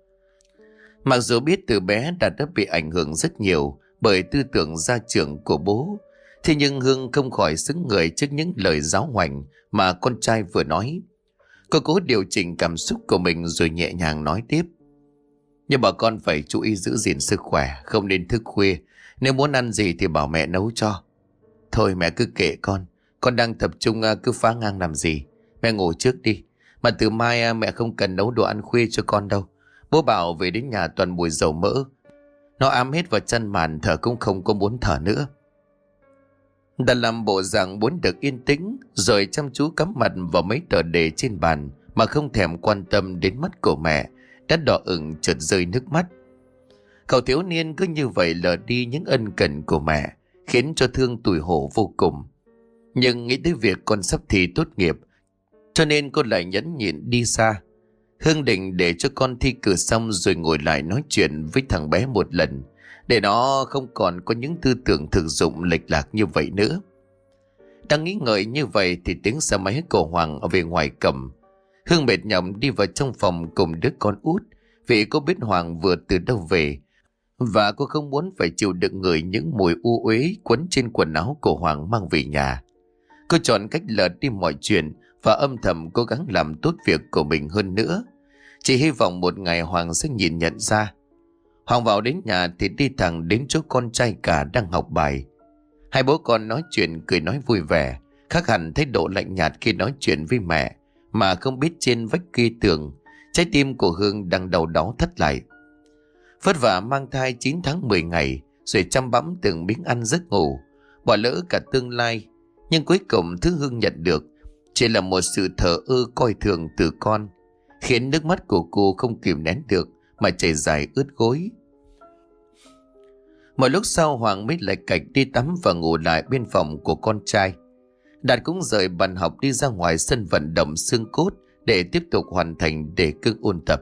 Mặc dù biết từ bé Đạt đã bị ảnh hưởng rất nhiều bởi tư tưởng gia trưởng của bố, thế nhưng Hương không khỏi sững người trước những lời giáo huấn mà con trai vừa nói. Cô cố điều chỉnh cảm xúc của mình rồi nhẹ nhàng nói tiếp: Nhưng mà con phải chú ý giữ gìn sức khỏe, không nên thức khuya. Nếu muốn ăn gì thì bảo mẹ nấu cho. Thôi mẹ cứ kệ con, con đang tập trung cứ phá ngang làm gì. Mẹ ngủ trước đi, mà từ mai mẹ không cần nấu đồ ăn khuya cho con đâu. Bố bảo về đến nhà toàn mùi dầu mỡ, nó ám hết vào chân màn, thở cũng không có muốn thở nữa. Đã làm bộ dạng muốn được yên tĩnh, rồi chăm chú cắm mặt vào mấy tờ đề trên bàn mà không thèm quan tâm đến mắt của mẹ đã đỏ ửng chợt rơi nước mắt. Cậu thiếu niên cứ như vậy lờ đi những ân cần của mẹ, khiến cho Thương tủi hổ vô cùng. Nhưng nghĩ tới việc con sắp thi tốt nghiệp, cho nên cô lại nhẫn nhịn đi xa. Hương định để cho con thi cử xong rồi ngồi lại nói chuyện với thằng bé một lần, để nó không còn có những tư tưởng thực dụng lệch lạc như vậy nữa. Đang nghĩ ngợi như vậy thì tiếng xe máy của Hoàng ở về ngoài cầm. Hương mệt nhọc đi vào trong phòng cùng đứa con út, vì cô biết Hoàng vừa từ đâu về, và cô không muốn phải chịu đựng ngửi những mùi u uế quấn trên quần áo của Hoàng mang về nhà. Cô chọn cách lờ đi mọi chuyện và âm thầm cố gắng làm tốt việc của mình hơn nữa, chỉ hy vọng một ngày Hoàng sẽ nhìn nhận ra. Hoàng vào đến nhà thì đi thẳng đến chỗ con trai cả đang học bài. Hai bố con nói chuyện cười nói vui vẻ, khác hẳn thái độ lạnh nhạt khi nói chuyện với mẹ, mà không biết trên vách kia tường trái tim của Hương đang đầu đáu thắt lại. Vất vả mang thai chín tháng mười ngày, rồi chăm bẵm từng miếng ăn giấc ngủ, bỏ lỡ cả tương lai. Nhưng cuối cùng thứ Hương nhận được chỉ là một sự thờ ơ coi thường từ con, khiến nước mắt của cô không kìm nén được mà chảy dài ướt gối. Một lúc sau Hoàng mới lại cạch đi tắm và ngủ lại bên phòng của con trai. Đạt cũng rời bàn học đi ra ngoài sân vận động xương cốt để tiếp tục hoàn thành đề cương ôn tập.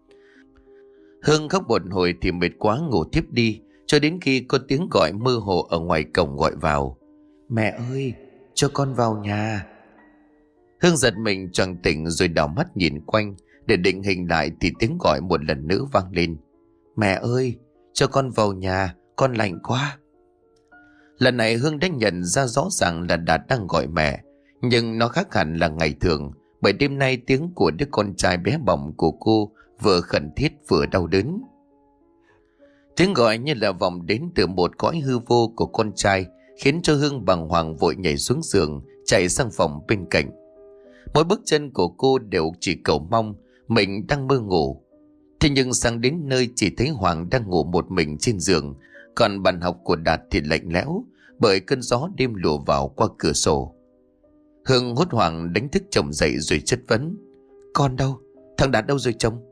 Hương khóc một hồi thì mệt quá ngủ tiếp đi, cho đến khi có tiếng gọi mơ hồ ở ngoài cổng gọi vào: Mẹ ơi, cho con vào nhà. Hương giật mình choàng tỉnh rồi đảo mắt nhìn quanh để định hình lại thì tiếng gọi một lần nữa vang lên: Mẹ ơi, cho con vào nhà, con lạnh quá. Lần này Hương đã nhận ra rõ ràng là Đạt đang gọi mẹ, nhưng nó khác hẳn là ngày thường, bởi đêm nay tiếng của đứa con trai bé bỏng của cô vừa khẩn thiết vừa đau đớn. Tiếng gọi như là vọng đến từ một cõi hư vô của con trai, khiến cho Hương bàng hoàng vội nhảy xuống giường chạy sang phòng bên cạnh. Mỗi bước chân của cô đều chỉ cầu mong mình đang mơ ngủ. Thế nhưng sang đến nơi chỉ thấy Hoàng đang ngủ một mình trên giường, còn bàn học của Đạt thì lạnh lẽo bởi cơn gió đêm lùa vào qua cửa sổ. Hương hốt hoảng đánh thức chồng dậy rồi chất vấn: Con đâu? Thằng Đạt đâu rồi chồng?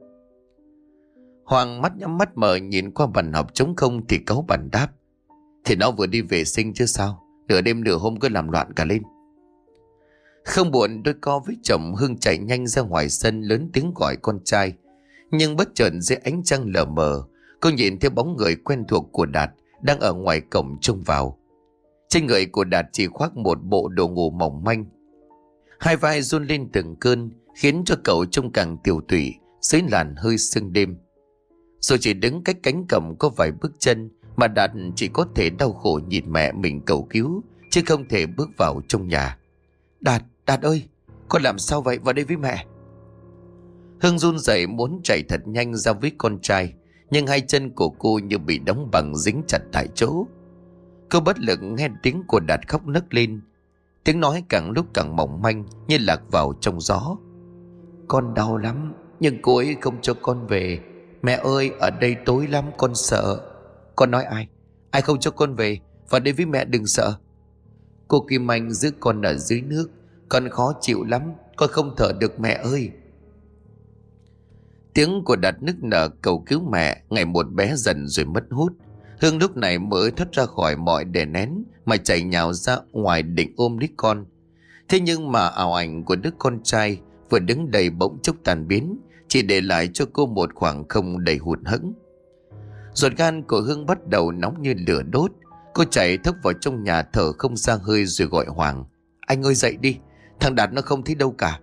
Hoàng mắt nhắm mắt mở nhìn qua bàn học trống không thì cáu bẳn đáp: Thì nó vừa đi vệ sinh chứ sao, nửa đêm nửa hôm cứ làm loạn cả lên. Không buồn đôi co với chồng, Hương chạy nhanh ra ngoài sân lớn tiếng gọi con trai. Nhưng bất chợt dưới ánh trăng lờ mờ, cô nhìn thấy bóng người quen thuộc của Đạt đang ở ngoài cổng trông vào. Trên người của Đạt chỉ khoác một bộ đồ ngủ mỏng manh, hai vai run lên từng cơn, khiến cho cậu trông càng tiều tụy dưới làn hơi sương đêm. Rồi chỉ đứng cách cánh cổng có vài bước chân mà Đạt chỉ có thể đau khổ nhìn mẹ mình cầu cứu, chứ không thể bước vào trong nhà. Đạt, Đạt ơi, con làm sao vậy? Vào đây với mẹ. Hương run rẩy muốn chạy thật nhanh ra với con trai, nhưng hai chân của cô như bị đóng bằng dính chặt tại chỗ. Cô bất lực nghe tiếng của Đạt khóc nấc lên, tiếng nói càng lúc càng mỏng manh như lạc vào trong gió. Con đau lắm, nhưng cô ấy không cho con về. Mẹ ơi, ở đây tối lắm, con sợ. Con nói ai? Ai không cho con về? Vào đây với mẹ, đừng sợ. Cô Kim Anh giữ con ở dưới nước, con khó chịu lắm, con không thở được mẹ ơi. Tiếng của Đạt nức nở cầu cứu mẹ ngày một bé dần rồi mất hút. Hương lúc này mới thoát ra khỏi mọi đè nén mà chạy nhào ra ngoài định ôm đứa con. Thế nhưng mà ảo ảnh của đứa con trai vừa đứng đầy bỗng chốc tan biến, chỉ để lại cho cô một khoảng không đầy hụt hẫng. Ruột gan của Hương bắt đầu nóng như lửa đốt. Cô chạy thốc vào trong nhà thở không ra hơi rồi gọi Hoàng. Anh ơi dậy đi, thằng Đạt nó không thấy đâu cả.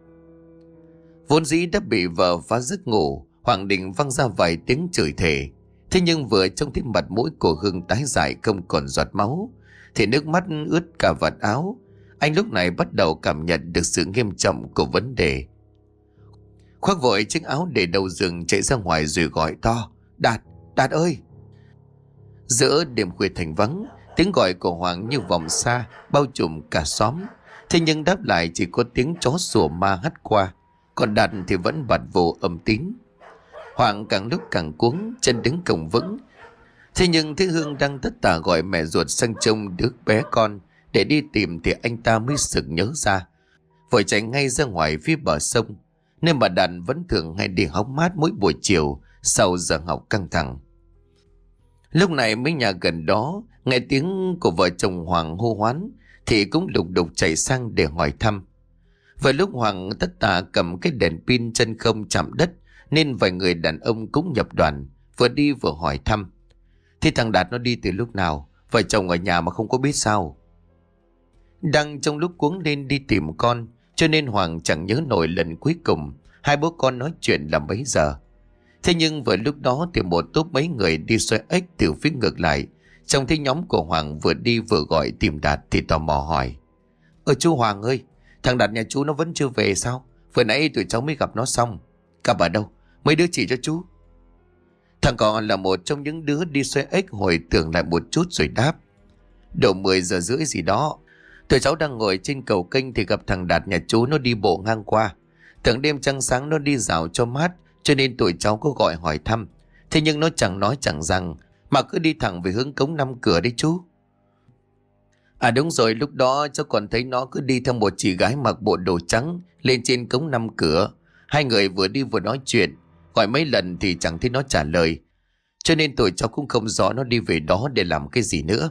Vốn dĩ đã bị vợ phá giấc ngủ, Hoàng định văng ra vài tiếng chửi thề. Thế nhưng vừa trông thấy mặt mũi của Hương tái dại không còn giọt máu, thì nước mắt ướt cả vạt áo. Anh lúc này bắt đầu cảm nhận được sự nghiêm trọng của vấn đề. Khoác vội chiếc áo để đầu giường chạy ra ngoài rồi gọi to. Đạt, Đạt ơi! Giữa đêm khuya thành vắng, tiếng gọi của Hoàng như vòng xa bao trùm cả xóm. Thế nhưng đáp lại chỉ có tiếng chó sủa ma hắt qua, còn Đạt thì vẫn bạt vô âm tín. Hoàng càng lúc càng cuống, chân đứng cổng vững. Thế nhưng thấy Hương đang tất tả gọi mẹ ruột sang trông đứa bé con để đi tìm thì anh ta mới sực nhớ ra, vội chạy ngay ra ngoài phía bờ sông, nơi mà Đạt vẫn thường hay đi hóng mát mỗi buổi chiều sau giờ học căng thẳng. Lúc này mấy nhà gần đó nghe tiếng của vợ chồng Hoàng hô hoán thì cũng lục đục chạy sang để hỏi thăm. Vào lúc Hoàng tất tả cầm cái đèn pin chân không chạm đất, nên vài người đàn ông cũng nhập đoàn, vừa đi vừa hỏi thăm. Thế thằng Đạt nó đi từ lúc nào? Vợ chồng ở nhà mà không có biết sao? Đang trong lúc cuống lên đi tìm con, cho nên Hoàng chẳng nhớ nổi lần cuối cùng hai bố con nói chuyện là mấy giờ. Thế nhưng vừa lúc đó thì một tốp mấy người đi xoay ếch từ phía ngược lại, trông thấy nhóm của Hoàng vừa đi vừa gọi tìm Đạt thì tò mò hỏi. Ơ chú Hoàng ơi, thằng Đạt nhà chú nó vẫn chưa về sao? Vừa nãy tụi cháu mới gặp nó xong. Gặp ở đâu? Mấy đứa chỉ cho chú. Thằng còn là một trong những đứa đi xoay ếch hồi tưởng lại một chút rồi đáp. Độ mười giờ rưỡi gì đó, tụi cháu đang ngồi trên cầu kênh thì gặp thằng Đạt nhà chú nó đi bộ ngang qua. Tưởng đêm trăng sáng nó đi dạo cho mát, cho nên tụi cháu có gọi hỏi thăm. Thế nhưng nó chẳng nói chẳng rằng, mà cứ đi thẳng về hướng cống năm cửa đấy chú. À đúng rồi, lúc đó cháu còn thấy nó cứ đi theo một chị gái mặc bộ đồ trắng lên trên cống năm cửa. Hai người vừa đi vừa nói chuyện, gọi mấy lần thì chẳng thấy nó trả lời. Cho nên tụi cháu cũng không rõ nó đi về đó để làm cái gì nữa.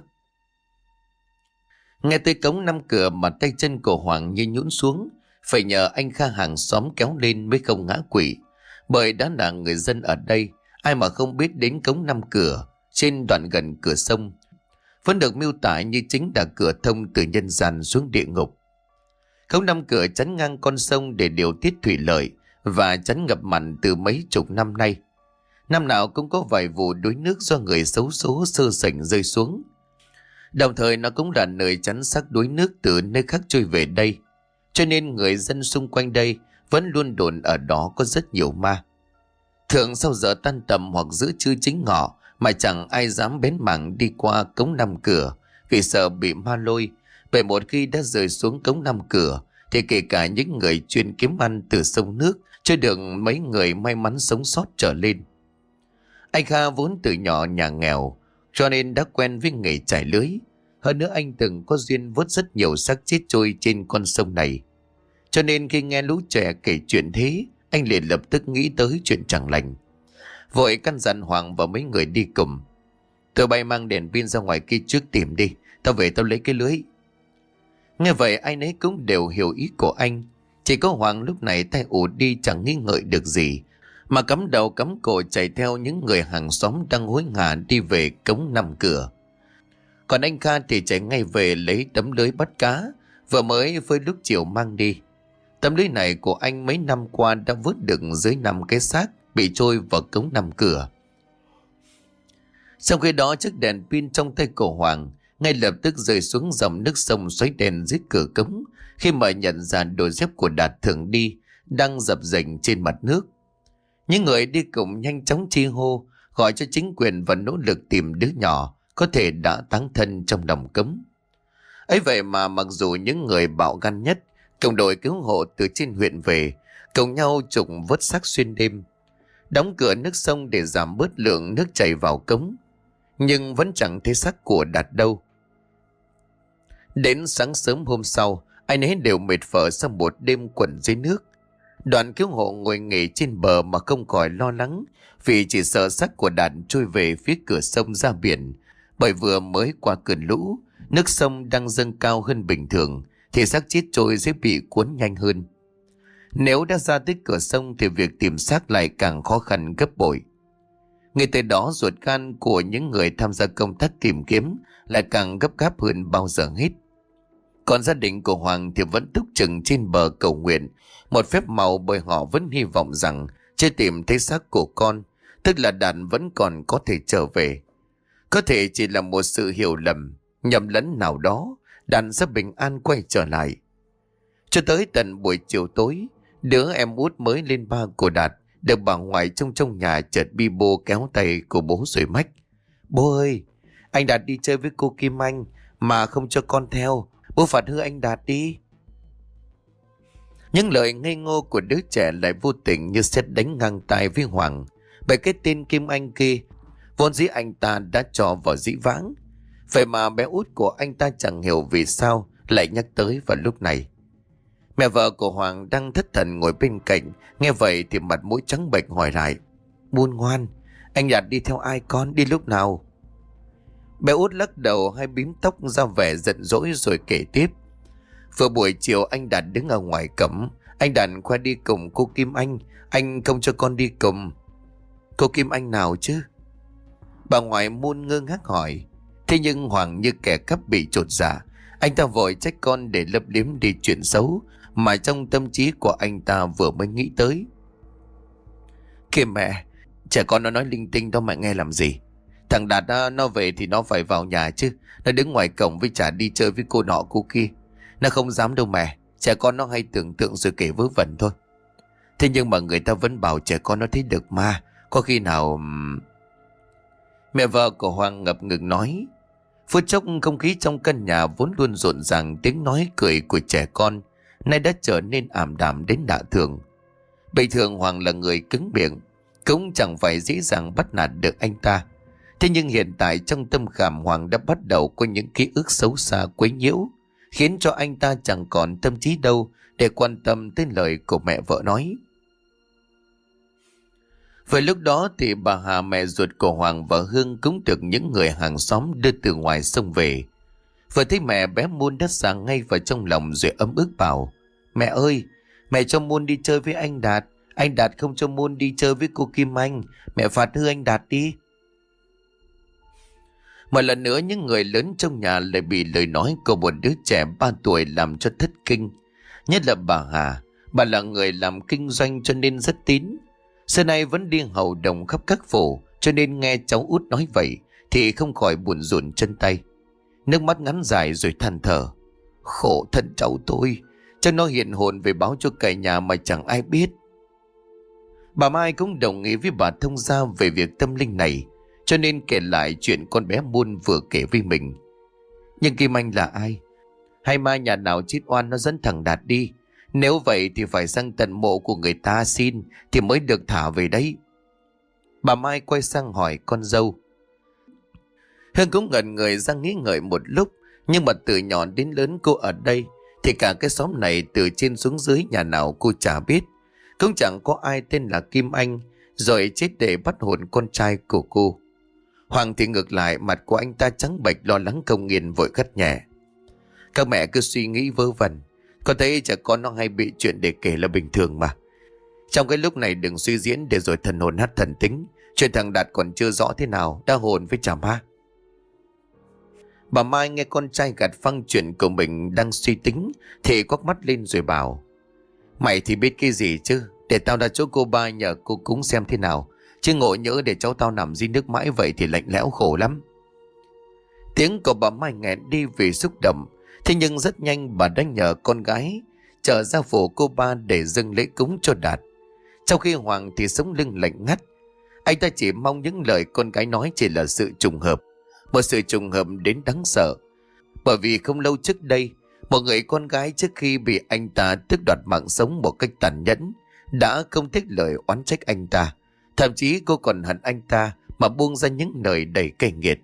Nghe tới cống năm cửa mà tay chân của Hoàng như nhũn xuống, phải nhờ anh Kha hàng xóm kéo lên mới không ngã quỵ. Bởi đã là người dân ở đây, ai mà không biết đến cống năm cửa trên đoạn gần cửa sông, vẫn được miêu tả như chính là cửa thông từ nhân gian xuống địa ngục. Cống năm cửa chắn ngang con sông để điều tiết thủy lợi và chắn ngập mặn từ mấy chục năm nay. Năm nào cũng có vài vụ đuối nước do người xấu số sơ sảnh rơi xuống. Đồng thời nó cũng là nơi chắn xác đuối nước từ nơi khác trôi về đây, cho nên người dân xung quanh đây vẫn luôn đồn ở đó có rất nhiều ma. Thường sau giờ tan tầm hoặc giữa trưa chính ngọ mà chẳng ai dám bén mảng đi qua cống năm cửa vì sợ bị ma lôi. Bởi một khi đã rơi xuống cống năm cửa thì kể cả những người chuyên kiếm ăn từ sông nước chưa được mấy người may mắn sống sót trở lên. Anh Kha vốn từ nhỏ nhà nghèo cho nên đã quen với nghề chải lưới. Hơn nữa anh từng có duyên vớt rất nhiều xác chết trôi trên con sông này. Cho nên khi nghe lũ trẻ kể chuyện thế, anh liền lập tức nghĩ tới chuyện chẳng lành. Vội căn dặn Hoàng và mấy người đi cùng. Tụi bay mang đèn pin ra ngoài kia trước tìm đi, tao về tao lấy cái lưới. Nghe vậy ai nấy cũng đều hiểu ý của anh. Chỉ có Hoàng lúc này tay ù đi chẳng nghi ngợi được gì, mà cắm đầu cắm cổ chạy theo những người hàng xóm đang hối hả đi về cống năm cửa. Còn anh Kha thì chạy ngay về lấy tấm lưới bắt cá vừa mới với lúc chiều mang đi. Tấm lưới này của anh mấy năm qua đã vớt được dưới năm cái xác bị trôi vào cống năm cửa. Trong khi đó chiếc đèn pin trong tay của Hoàng ngay lập tức rơi xuống dòng nước sông xoáy đèn dưới cửa cống khi mà nhận ra đôi dép của Đạt thường đi đang dập dềnh trên mặt nước. Những người đi cùng nhanh chóng chi hô gọi cho chính quyền và nỗ lực tìm đứa nhỏ có thể đã táng thân trong lòng cống. Ấy vậy mà mặc dù những người bạo gan nhất cộng đội cứu hộ từ trên huyện về cùng nhau trục vớt xác xuyên đêm, đóng cửa nước sông để giảm bớt lượng nước chảy vào cống, nhưng vẫn chẳng thấy xác của Đạt đâu. Đến sáng sớm hôm sau, ai nấy đều mệt phở sau một đêm quẩn dưới nước. Đoàn cứu hộ ngồi nghỉ trên bờ mà không khỏi lo lắng vì chỉ sợ xác của Đạt trôi về phía cửa sông ra biển Bởi vừa mới qua cơn lũ, nước sông đang dâng cao hơn bình thường thì xác chết trôi sẽ bị cuốn nhanh hơn. Nếu đã ra tới cửa sông thì việc tìm xác lại càng khó khăn gấp bội. Ngay từ đó ruột gan của những người tham gia công tác tìm kiếm lại càng gấp gáp hơn bao giờ hết. Còn gia đình của Hoàng thì vẫn túc chừng trên bờ cầu nguyện một phép màu, bởi họ vẫn hy vọng rằng chưa tìm thấy xác của con, tức là Đạt vẫn còn có thể trở về. Có thể chỉ là một sự hiểu lầm, nhầm lẫn nào đó, Đạt sẽ bình an quay trở lại. Cho tới tận buổi chiều tối, đứa em út mới lên ba của Đạt được bà ngoại trông trong nhà chợt bi bô kéo tay của bố rồi mách: "Bố ơi, anh Đạt đi chơi với cô Kim Anh mà không cho con theo, bố phạt hư anh Đạt đi." Những lời ngây ngô của đứa trẻ lại vô tình như sét đánh ngang tai với Hoàng. Bởi cái tên Kim Anh kia vốn dĩ anh ta đã cho vào dĩ vãng, vậy mà bé út của anh ta chẳng hiểu vì sao lại nhắc tới vào lúc này. Mẹ vợ của Hoàng đang thất thần ngồi bên cạnh, nghe vậy thì mặt mũi trắng bệch hỏi lại: "Buôn ngoan, anh Đạt đi theo ai con, đi lúc nào?" Bé út lắc đầu, hai bím tóc ra vẻ giận dỗi rồi kể tiếp: "Vừa buổi chiều anh Đạt đứng ở ngoài cổng, anh Đạt khoe đi cùng cô Kim Anh, anh không cho con đi cùng." "Cô Kim Anh nào chứ?" Bà ngoại Môn ngơ ngác hỏi. Thế nhưng Hoàng như kẻ cắp bị chột dạ, anh ta vội trách con để lấp liếm đi chuyện xấu mà trong tâm trí của anh ta vừa mới nghĩ tới. "Kìa mẹ, trẻ con nó nói linh tinh đó mẹ nghe làm gì? Thằng Đạt nó, nó về thì nó phải vào nhà chứ, nó đứng ngoài cổng với chả đi chơi với cô nọ cô kia. Nó không dám đâu mẹ, trẻ con nó hay tưởng tượng rồi kể vớ vẩn thôi." "Thế nhưng mà người ta vẫn bảo trẻ con nó thấy được ma, có khi nào..." Mẹ vợ của Hoàng ngập ngừng nói. Phút chốc không khí trong căn nhà vốn luôn rộn ràng tiếng nói cười của trẻ con nay đã trở nên ảm đạm đến lạ thường. Bình thường Hoàng là người cứng miệng, cũng chẳng phải dễ dàng bắt nạt được anh ta. Thế nhưng hiện tại trong tâm khảm Hoàng đã bắt đầu có những ký ức xấu xa quấy nhiễu, khiến cho anh ta chẳng còn tâm trí đâu để quan tâm tới lời của mẹ vợ nói. Vậy lúc đó thì bà Hà, mẹ ruột của Hoàng và Hương, cũng được những người hàng xóm đưa từ ngoài sông về. Vừa thấy mẹ, bé Muôn đã sang ngay vào trong lòng rồi ấm ức bảo: "Mẹ ơi, mẹ cho Muôn đi chơi với anh Đạt, anh Đạt không cho Muôn đi chơi với cô Kim Anh, mẹ phạt hư anh Đạt đi." Một lần nữa những người lớn trong nhà lại bị lời nói của một đứa trẻ ba tuổi làm cho thất kinh. Nhất là bà Hà, bà là người làm kinh doanh cho nên rất tín. Xưa nay vẫn đi hầu đồng khắp các phủ, cho nên nghe cháu út nói vậy thì không khỏi buồn rùn chân tay. Nước mắt ngắn dài rồi than thở: "Khổ thân cháu tôi, chắc nó hiện hồn về báo cho cả nhà mà chẳng ai biết." Bà Mai cũng đồng ý với bà thông gia về việc tâm linh này, cho nên kể lại chuyện con bé Muôn vừa kể với mình. "Nhưng Kim Anh là ai? Hay ma nhà nào chết oan nó dẫn thằng Đạt đi? Nếu vậy thì phải sang tận mộ của người ta xin thì mới được thả về đấy." Bà Mai quay sang hỏi con dâu. Hương cũng ngẩn người ra nghĩ ngợi một lúc, nhưng mà từ nhỏ đến lớn cô ở đây thì cả cái xóm này từ trên xuống dưới nhà nào cô chả biết. Cũng chẳng có ai tên là Kim Anh rồi chết để bắt hồn con trai của cô. Hoàng thì ngược lại, mặt của anh ta trắng bệch lo lắng không yên, vội gắt nhẹ: "Các mẹ cứ suy nghĩ vớ vẩn, con thấy trẻ con nó hay bị chuyện để kể là bình thường mà. Trong cái lúc này đừng suy diễn để rồi thần hồn hát thần tính. Chuyện thằng Đạt còn chưa rõ thế nào đã hồn với chả ma." Bà Mai nghe con trai gạt phăng chuyện của mình đang suy tính thì quắc mắt lên rồi bảo: "Mày thì biết cái gì chứ, để tao ra chỗ cô ba nhờ cô cúng xem thế nào, chứ ngộ nhỡ để cháu tao nằm di nước mãi vậy thì lạnh lẽo khổ lắm." Tiếng của bà Mai nghẹn đi vì xúc động. Thế nhưng rất nhanh bà đã nhờ con gái trở ra phủ cô ba để dâng lễ cúng cho Đạt. Trong khi Hoàng thì sống lưng lạnh ngắt, anh ta chỉ mong những lời con gái nói chỉ là sự trùng hợp, một sự trùng hợp đến đáng sợ. Bởi vì không lâu trước đây, một người con gái trước khi bị anh ta tước đoạt mạng sống một cách tàn nhẫn đã không thích lời oán trách anh ta. Thậm chí cô còn hận anh ta mà buông ra những lời đầy cay nghiệt: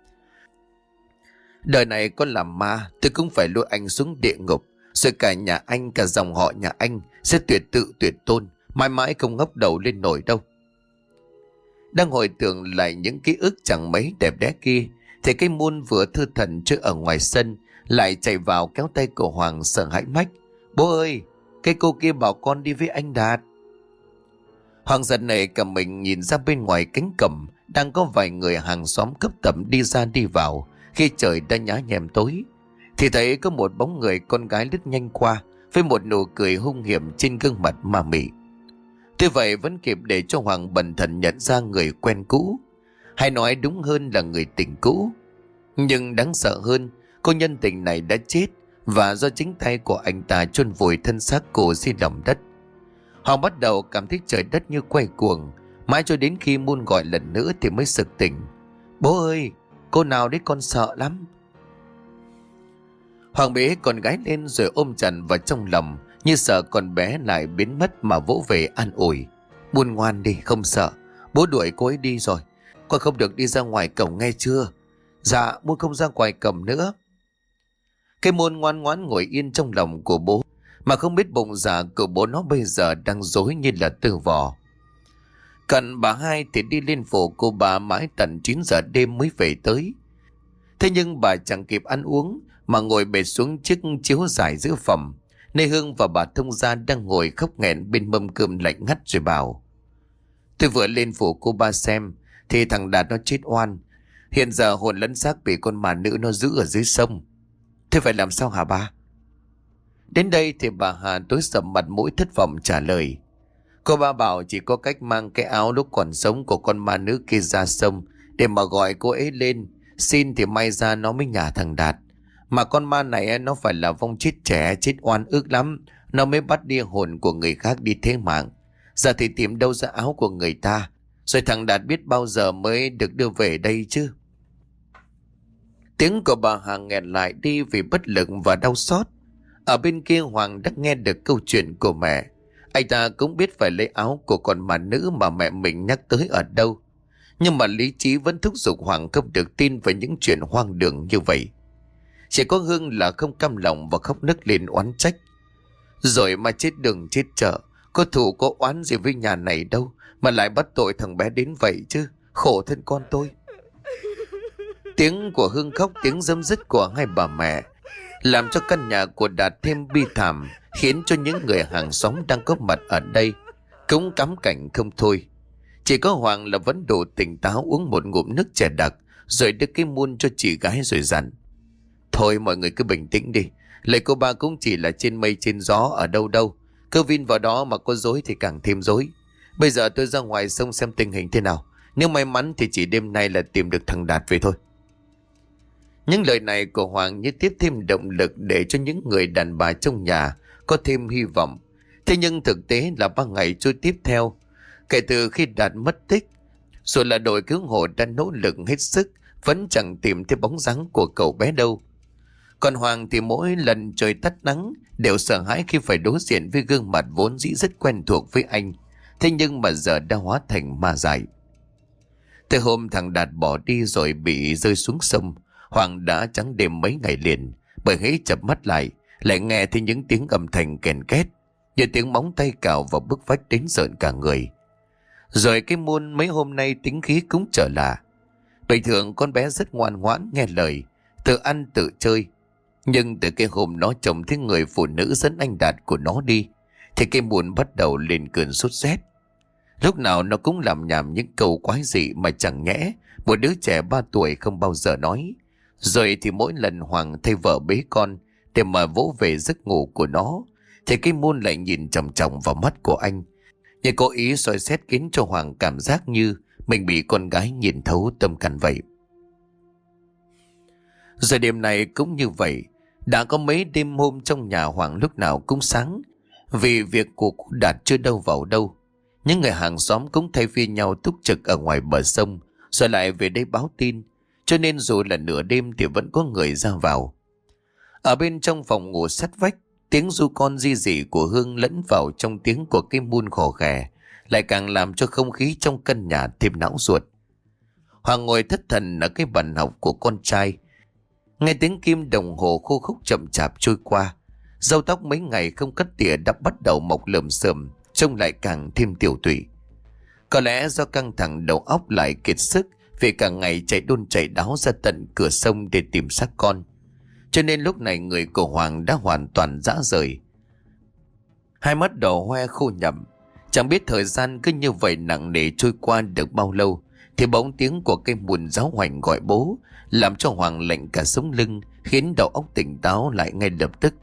"Đời này con làm ma, tôi cũng phải lôi anh xuống địa ngục, rồi cả nhà anh, cả dòng họ nhà anh sẽ tuyệt tự tuyệt tôn, mãi mãi không ngóc đầu lên nổi đâu." Đang hồi tưởng lại những ký ức chẳng mấy đẹp đẽ kia Thì cái Muôn vừa thư thần trước ở ngoài sân lại chạy vào kéo tay của Hoàng sợ hãi mách: Bố ơi, cái cô kia bảo con đi với anh Đạt. Hoàng giật nảy cả mình nhìn ra bên ngoài cánh cổng, đang có vài người hàng xóm cấp tẩm đi ra đi vào khi trời đã nhá nhem tối. Thì thấy có một bóng người con gái lướt nhanh qua với một nụ cười hung hiểm trên gương mặt ma mị. Tuy vậy vẫn kịp để cho Hoàng bần thần nhận ra người quen cũ, hay nói đúng hơn là người tình cũ. Nhưng đáng sợ hơn, cô nhân tình này đã chết, và do chính tay của anh ta chôn vùi thân xác cô dưới lòng đất. Hoàng bắt đầu cảm thấy trời đất như quay cuồng, mãi cho đến khi Muôn gọi lần nữa thì mới sực tỉnh: Bố ơi, cô nào đấy, con sợ lắm. Hoàng bế con gái lên rồi ôm chặt vào trong lòng, như sợ con bé lại biến mất mà vỗ về an ủi: Muôn ngoan đi, không sợ, bố đuổi cô ấy đi rồi, con không được đi ra ngoài cổng nghe chưa? Dạ, Muôn không ra ngoài cổng nữa. Cái Muôn ngoan ngoãn ngồi yên trong lòng của bố, mà không biết bụng dạ của bố nó bây giờ đang rối như là tơ vò. Cận bà hai thì đi lên phủ cô bà mãi tận chín giờ đêm mới về tới. Thế nhưng bà chẳng kịp ăn uống mà ngồi bệt xuống chiếc chiếu dài giữa phòng, nơi Hương và bà thông gia đang ngồi khóc nghẹn bên mâm cơm lạnh ngắt, rồi bảo: Tôi vừa lên phủ cô ba xem thì thằng Đạt nó chết oan, hiện giờ hồn lẫn xác bị con ma nữ nó giữ ở dưới sông. Thế phải làm sao hả ba? Đến đây thì bà Hà tối sầm mặt mũi thất vọng trả lời: Cô ba bảo chỉ có cách mang cái áo lúc còn sống của con ma nữ kia ra sông để mà gọi cô ấy lên xin, thì may ra nó mới nhả thằng Đạt. Mà con ma này nó phải là vong chết trẻ, chết oan ức lắm, nó mới bắt đi hồn của người khác đi thế mạng. Giờ thì tìm đâu ra áo của người ta, rồi thằng Đạt biết bao giờ mới được đưa về đây chứ? Tiếng của bà Hà nghẹn lại đi vì bất lực và đau xót. Ở bên kia Hoàng đã nghe được câu chuyện của mẹ. Anh ta cũng biết phải lấy áo của con ma nữ mà mẹ mình nhắc tới ở đâu. Nhưng mà lý trí vẫn thúc giục Hoàng không được tin về những chuyện hoang đường như vậy. Chỉ có Hương là không cam lòng và khóc nức lên oán trách: Rồi mà chết đường chết chợ, có thù có oán gì với nhà này đâu mà lại bắt tội thằng bé đến vậy chứ, khổ thân con tôi. Tiếng của Hương khóc, tiếng rấm rứt của hai bà mẹ làm cho căn nhà của Đạt thêm bi thảm, khiến cho những người hàng xóm đang có mặt ở đây cũng cắm cảnh không thôi. Chỉ có Hoàng là vẫn đủ tỉnh táo uống một ngụm nước chè đặc, rồi đưa cái muôn cho chị gái rồi dặn: Thôi mọi người cứ bình tĩnh đi, lời cô ba cũng chỉ là trên mây trên gió ở đâu đâu, cứ vin vào đó mà có dối thì càng thêm dối. Bây giờ tôi ra ngoài sông xem tình hình thế nào, nếu may mắn thì chỉ đêm nay là tìm được thằng Đạt về thôi. Những lời này của Hoàng như tiếp thêm động lực để cho những người đàn bà trong nhà có thêm hy vọng. Thế nhưng thực tế là ba ngày trôi tiếp theo, kể từ khi Đạt mất tích, rồi là đội cứu hộ đã nỗ lực hết sức, vẫn chẳng tìm thấy bóng dáng của cậu bé đâu. Còn Hoàng thì mỗi lần trời tắt nắng đều sợ hãi khi phải đối diện với gương mặt vốn dĩ rất quen thuộc với anh, thế nhưng mà giờ đã hóa thành ma dại. Từ hôm thằng Đạt bỏ đi rồi bị rơi xuống sông, Hoàng đã trắng đêm mấy ngày liền, bởi hễ chập mắt lại lại nghe thấy những tiếng âm thanh kèn két, như tiếng móng tay cào vào bức vách đến rợn cả người. Rồi cái Muôn mấy hôm nay tính khí cũng trở lạ. Bình thường con bé rất ngoan ngoãn nghe lời, tự ăn tự chơi. Nhưng từ cái hôm nó trông thấy người phụ nữ dẫn anh Đạt của nó đi, thì cái Muôn bắt đầu lên cơn sốt rét. Lúc nào nó cũng làm nhảm những câu quái dị mà chẳng nhẽ một đứa trẻ ba tuổi không bao giờ nói. Rồi thì mỗi lần Hoàng thay vợ bế con để mà vỗ về giấc ngủ của nó, thì cái Muôn lại nhìn chằm chằm vào mắt của anh, như cố ý soi xét khiến cho Hoàng cảm giác như mình bị con gái nhìn thấu tâm can vậy. Rồi đêm này cũng như vậy. Đã có mấy đêm hôm trong nhà Hoàng lúc nào cũng sáng, vì việc của cụ Đạt chưa đâu vào đâu. Những người hàng xóm cũng thay phiên nhau túc trực ở ngoài bờ sông, rồi lại về đây báo tin, cho nên dù là nửa đêm thì vẫn có người ra vào. Ở bên trong phòng ngủ sát vách, tiếng ru con di dị của Hương lẫn vào trong tiếng của cái Muôn khò khè, lại càng làm cho không khí trong căn nhà thêm não ruột. Hoàng ngồi thất thần ở cái bàn học của con trai, nghe tiếng kim đồng hồ khô khúc chậm chạp trôi qua. Râu tóc mấy ngày không cắt tỉa đã bắt đầu mọc lởm xởm, trông lại càng thêm tiểu tụy. Có lẽ do căng thẳng đầu óc lại kiệt sức vì cả ngày chạy đôn chạy đáo ra tận cửa sông để tìm xác con. Cho nên lúc này người của Hoàng đã hoàn toàn rã rời. Hai mắt đỏ hoe khô nhậm. Chẳng biết thời gian cứ như vậy nặng nề trôi qua được bao lâu, thì bỗng tiếng của cây mùn giáo hoành gọi bố, làm cho Hoàng lạnh cả sống lưng, khiến đầu óc tỉnh táo lại ngay lập tức.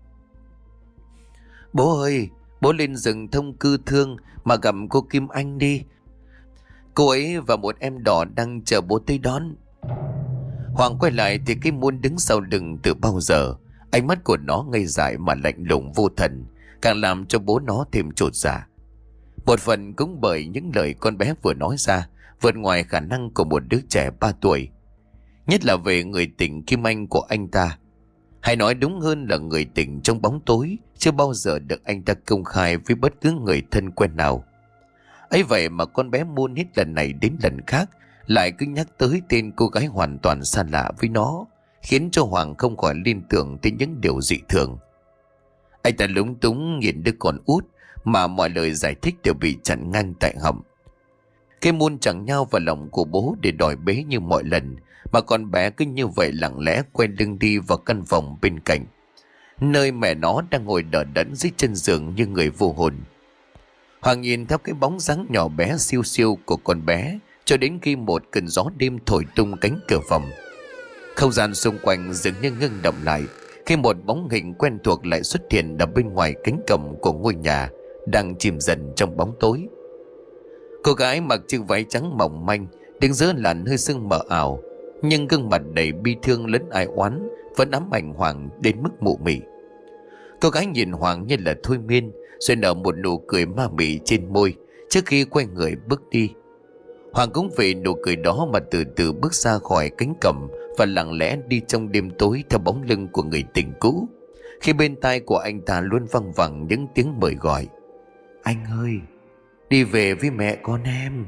Bố ơi, bố lên rừng thông cư thương mà gặp cô Kim Anh đi. Cô ấy và một em đỏ đang chờ bố tới đón. Hoàng quay lại thì cái muôn đứng sau lưng từ bao giờ. Ánh mắt của nó ngây dại mà lạnh lùng vô thần, càng làm cho bố nó thêm chột dạ. Một phần cũng bởi những lời con bé vừa nói ra vượt ngoài khả năng của một đứa trẻ ba tuổi. Nhất là về người tình Kim Anh của anh ta. Hay nói đúng hơn là người tình trong bóng tối, chưa bao giờ được anh ta công khai với bất cứ người thân quen nào. Ấy vậy mà con bé muôn hết lần này đến lần khác lại cứ nhắc tới tên cô gái hoàn toàn xa lạ với nó, khiến cho Hoàng không khỏi liên tưởng tới những điều dị thường. Anh ta lúng túng nhìn đứa con út mà mọi lời giải thích đều bị chặn ngang tại họng. Cái muôn chẳng nhao vào lòng của bố để đòi bế như mọi lần, mà con bé cứ như vậy lặng lẽ quay lưng đi vào căn phòng bên cạnh, nơi mẹ nó đang ngồi đờ đẫn dưới chân giường như người vô hồn. Hoàng nhìn theo cái bóng dáng nhỏ bé siêu siêu của con bé cho đến khi một cơn gió đêm thổi tung cánh cửa phòng. Không gian xung quanh dường như ngưng động lại khi một bóng hình quen thuộc lại xuất hiện ở bên ngoài cánh cổng của ngôi nhà đang chìm dần trong bóng tối. Cô gái mặc chiếc váy trắng mỏng manh đứng giữa làn hơi sương mờ ảo, nhưng gương mặt đầy bi thương lẫn ai oán vẫn ám ảnh Hoàng đến mức mụ mị. Cô gái nhìn Hoàng như là thôi miên, rồi nở một nụ cười ma mị trên môi trước khi quay người bước đi. Hoàng cũng vì nụ cười đó mà từ từ bước ra khỏi cánh cổng và lặng lẽ đi trong đêm tối theo bóng lưng của người tình cũ, khi bên tai của anh ta luôn văng vẳng những tiếng mời gọi: Anh ơi, đi về với mẹ con em.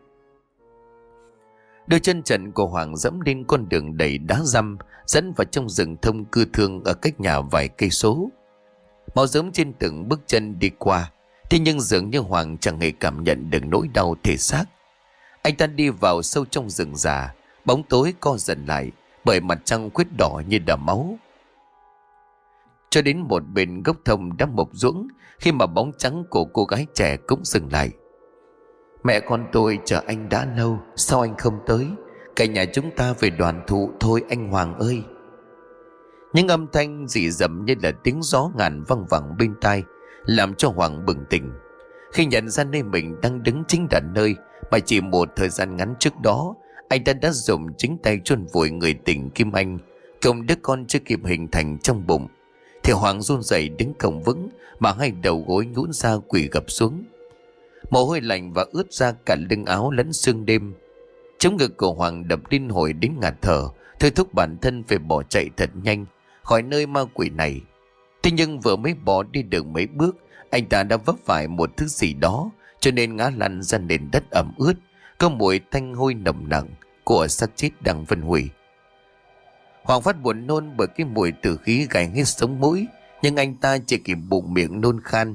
Đôi chân trần của Hoàng dẫm lên con đường đầy đá răm dẫn vào trong rừng thông cư thương ở cách nhà vài cây số. Máu rớm trên từng bước chân đi qua, thế nhưng dường như Hoàng chẳng hề cảm nhận được nỗi đau thể xác. Anh ta đi vào sâu trong rừng già, bóng tối co dần lại bởi mặt trăng khuyết đỏ như đầm máu. Cho đến một bên gốc thông đã mục ruỗng, khi mà bóng trắng của cô gái trẻ cũng dừng lại. Mẹ con tôi chờ anh đã lâu, sao anh không tới? Cả nhà chúng ta về đoàn tụ thôi anh Hoàng ơi. Những âm thanh rỉ rầm như là tiếng gió ngàn văng vẳng bên tai, làm cho Hoàng bừng tỉnh khi nhận ra nơi mình đang đứng chính là nơi mà chỉ một thời gian ngắn trước đó anh ta đã dùng chính tay chôn vùi người tình Kim Anh cùng đứa con chưa kịp hình thành trong bụng. Thì Hoàng run rẩy đứng không vững mà hai đầu gối nhũn ra quỳ gập xuống. Mồ hôi lạnh và ướt ra cả lưng áo lẫn sương đêm. Chống ngực của Hoàng đập liên hồi đến ngạt thở, thôi thúc bản thân phải bỏ chạy thật nhanh khỏi nơi ma quỷ này. Thế nhưng vừa mới bỏ đi được mấy bước, anh ta đã vấp phải một thứ gì đó, cho nên ngã lăn ra nền đất ẩm ướt, có mùi tanh hôi nồng nặng của xác chết đang phân hủy. Hoàng phát buồn nôn bởi cái mùi tử khí gài hết sống mũi, nhưng anh ta chỉ kịp bụng miệng nôn khan,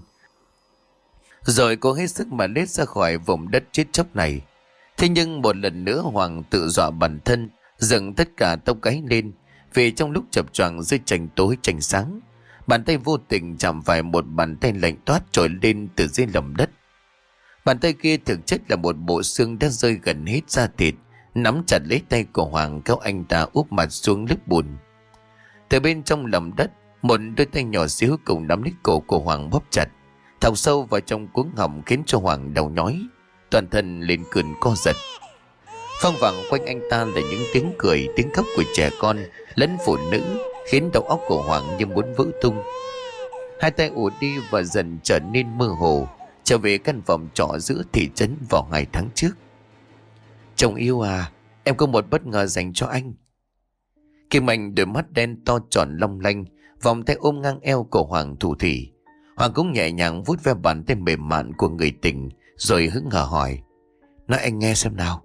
rồi cố hết sức mà lết ra khỏi vùng đất chết chóc này. Thế nhưng một lần nữa Hoàng tự dọa bản thân, dựng tất cả tóc gáy lên, vì trong lúc chập choạng dưới trành tối trành sáng, bàn tay vô tình chạm phải một bàn tay lạnh toát trồi lên từ dưới lòng đất. Bàn tay kia thực chất là một bộ xương đã rơi gần hết da thịt, nắm chặt lấy tay của Hoàng kéo anh ta úp mặt xuống lớp bùn. Từ bên trong lòng đất, một đôi tay nhỏ xíu cùng nắm lấy cổ của Hoàng bóp chặt, thọc sâu vào trong cuống họng khiến cho Hoàng đau nhói, toàn thân lên cơn co giật. Phăng vẳng quanh anh ta là những tiếng cười, tiếng khóc của trẻ con lẫn phụ nữ, khiến đầu óc của Hoàng như muốn vỡ tung. Hai tay ù đi và dần trở nên mơ hồ, trở về căn phòng trọ giữa thị trấn vào ngày tháng trước. Chồng yêu à, em có một bất ngờ dành cho anh. Kim Anh đôi mắt đen to tròn long lanh, vòng tay ôm ngang eo của Hoàng thủ thỉ. Hoàng cũng nhẹ nhàng vuốt ve bàn tay mềm mại của người tình, rồi hững hờ hỏi: Nói anh nghe xem nào.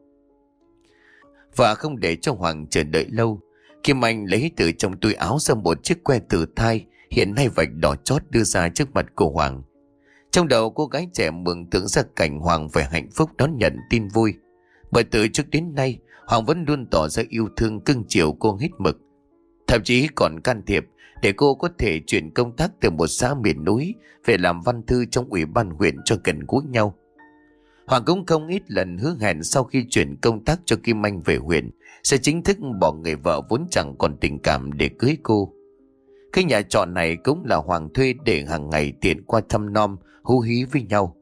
Và không để cho Hoàng chờ đợi lâu, Kim Anh lấy từ trong túi áo ra một chiếc que thử thai hiện nay vạch đỏ chót đưa ra trước mặt của Hoàng. Trong đầu cô gái trẻ mường tượng ra cảnh Hoàng phải hạnh phúc đón nhận tin vui, bởi từ trước đến nay Hoàng vẫn luôn tỏ ra yêu thương cưng chiều cô hết mực. Thậm chí còn can thiệp để cô có thể chuyển công tác từ một xã miền núi về làm văn thư trong ủy ban huyện cho gần gũi nhau. Hoàng cũng không ít lần hứa hẹn sau khi chuyển công tác cho Kim Anh về huyện sẽ chính thức bỏ người vợ vốn chẳng còn tình cảm để cưới cô. Cái nhà trọ này cũng là Hoàng thuê để hàng ngày tiện qua thăm nom hú hí với nhau.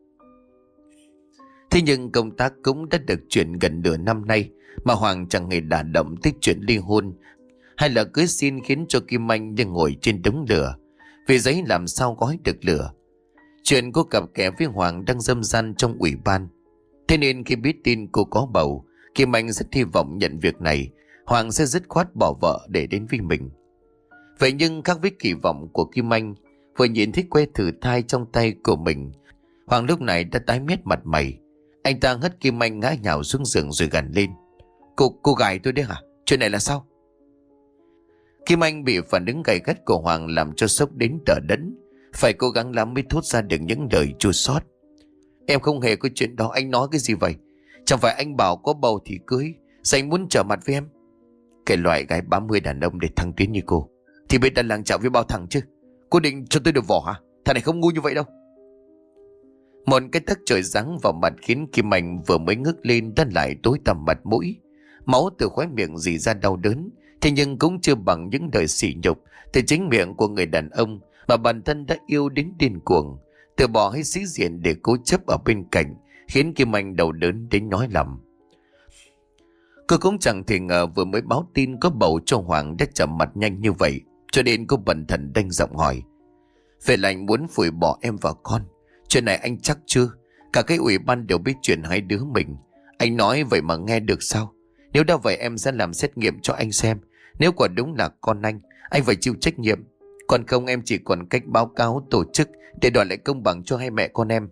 Thế nhưng công tác cũng đã được chuyển gần nửa năm nay mà Hoàng chẳng hề đả động tới chuyện ly hôn hay là cưới xin, khiến cho Kim Anh như ngồi trên đống lửa, vì giấy làm sao gói được lửa. Chuyện cô cặp kè với Hoàng đang dâm gian trong ủy ban. Thế nên khi biết tin cô có bầu, Kim Anh rất hy vọng nhận việc này Hoàng sẽ dứt khoát bỏ vợ để đến với mình. Vậy nhưng khác với kỳ vọng của Kim Anh, vừa nhìn thấy que thử thai trong tay của mình, Hoàng lúc này đã tái mét mặt mày. Anh ta hất Kim Anh ngã nhào xuống giường rồi gằn lên: Cô, cô gái tôi đấy hả? Chuyện này là sao? Kim Anh bị phản ứng gay gắt của Hoàng làm cho sốc đến đờ đẫn, phải cố gắng lắm mới thốt ra được những lời chua xót. Em không hề có chuyện đó, anh nói cái gì vậy? Chẳng phải anh bảo có bầu thì cưới, sao anh muốn trở mặt với em? Cái loại gái bám mươi đàn ông để thăng tiến như cô thì biết đàn làng chạo với bao thằng chứ. Cô định cho tôi được vỏ hả? Thằng này không ngu như vậy đâu. Một cái tấc trời giáng vào mặt khiến Kim Anh vừa mới ngước lên đã lại tối tăm mặt mũi. Máu từ khóe miệng rỉ ra đau đớn, thế nhưng cũng chưa bằng những lời sỉ nhục từ chính miệng của người đàn ông mà bản thân đã yêu đến điên cuồng, từ bỏ hay sĩ diện để cố chấp ở bên cạnh, khiến Kim Anh đau đớn đến nhói lòng. Cô cũng chẳng thể ngờ vừa mới báo tin có bầu cho Hoàng đã chậm mặt nhanh như vậy, cho nên cô bần thần đanh giọng hỏi: Vậy là anh muốn phủi bỏ em và con? Chuyện này anh chắc chưa? Cả cái ủy ban đều biết chuyện hai đứa mình. Anh nói vậy mà nghe được sao? Nếu đã vậy em sẽ làm xét nghiệm cho anh xem. Nếu quả đúng là con anh, anh phải chịu trách nhiệm. Còn không em chỉ còn cách báo cáo tổ chức để đòi lại công bằng cho hai mẹ con em.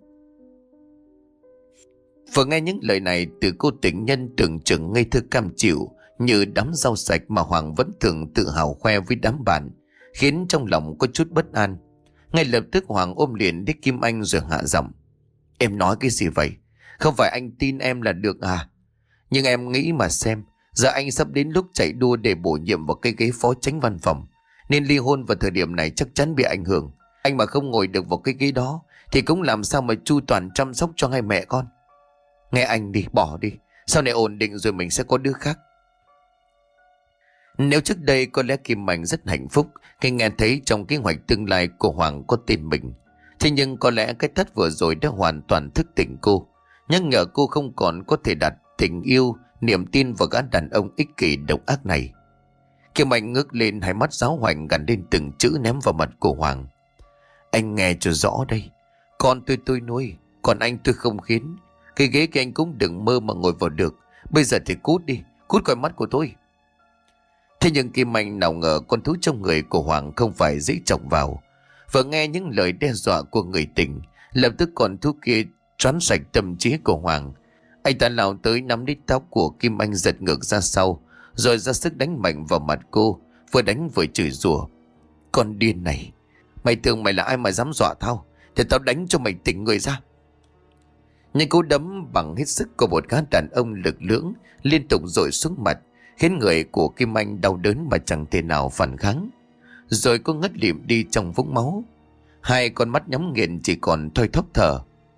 Vừa nghe những lời này từ cô tình nhân tưởng chừng ngây thơ cam chịu như đám rau sạch mà Hoàng vẫn thường tự hào khoe với đám bạn, khiến trong lòng có chút bất an. Ngay lập tức Hoàng ôm liền đích Kim Anh rồi hạ giọng: Em nói cái gì vậy? Không phải anh tin em là được à? Nhưng em nghĩ mà xem, giờ anh sắp đến lúc chạy đua để bổ nhiệm vào cái ghế phó chánh văn phòng, nên ly hôn vào thời điểm này chắc chắn bị ảnh hưởng. Anh mà không ngồi được vào cái ghế đó thì cũng làm sao mà chu toàn chăm sóc cho hai mẹ con. Nghe anh đi, bỏ đi. Sau này ổn định rồi mình sẽ có đứa khác. Nếu trước đây có lẽ Kim Anh rất hạnh phúc khi nghe thấy trong kế hoạch tương lai của Hoàng có tên mình, thế nhưng có lẽ cái thất vừa rồi đã hoàn toàn thức tỉnh cô, nhắc nhở cô không còn có thể đặt tình yêu, niềm tin vào gã đàn ông ích kỷ độc ác này. Kim Anh ngước lên, hai mắt giáo hoành gằn lên từng chữ ném vào mặt của Hoàng: Anh nghe cho rõ đây, con tôi tôi nuôi, còn anh tôi không khiến. Cái ghế kia anh cũng đừng mơ mà ngồi vào được. Bây giờ thì cút đi, cút khỏi mắt của tôi. Thế nhưng Kim Anh nào ngờ con thú trong người của Hoàng không phải dễ chọc vào. Vừa nghe những lời đe dọa của người tình, lập tức con thú kia choán sạch tâm trí của Hoàng. Anh ta lao tới nắm lấy tóc của Kim Anh giật ngược ra sau, rồi ra sức đánh mạnh vào mặt cô, vừa đánh vừa chửi rủa: Con điên này, mày tưởng mày là ai mà dám dọa tao? Thì tao đánh cho mày tỉnh người ra. Nhưng cú đấm bằng hết sức của một gã đàn ông lực lưỡng liên tục dội xuống mặt, khiến người của Kim Anh đau đớn mà chẳng thể nào phản kháng. Rồi cô ngất lịm đi trong vũng máu, hai con mắt nhắm nghiền chỉ còn thoi thóp thở.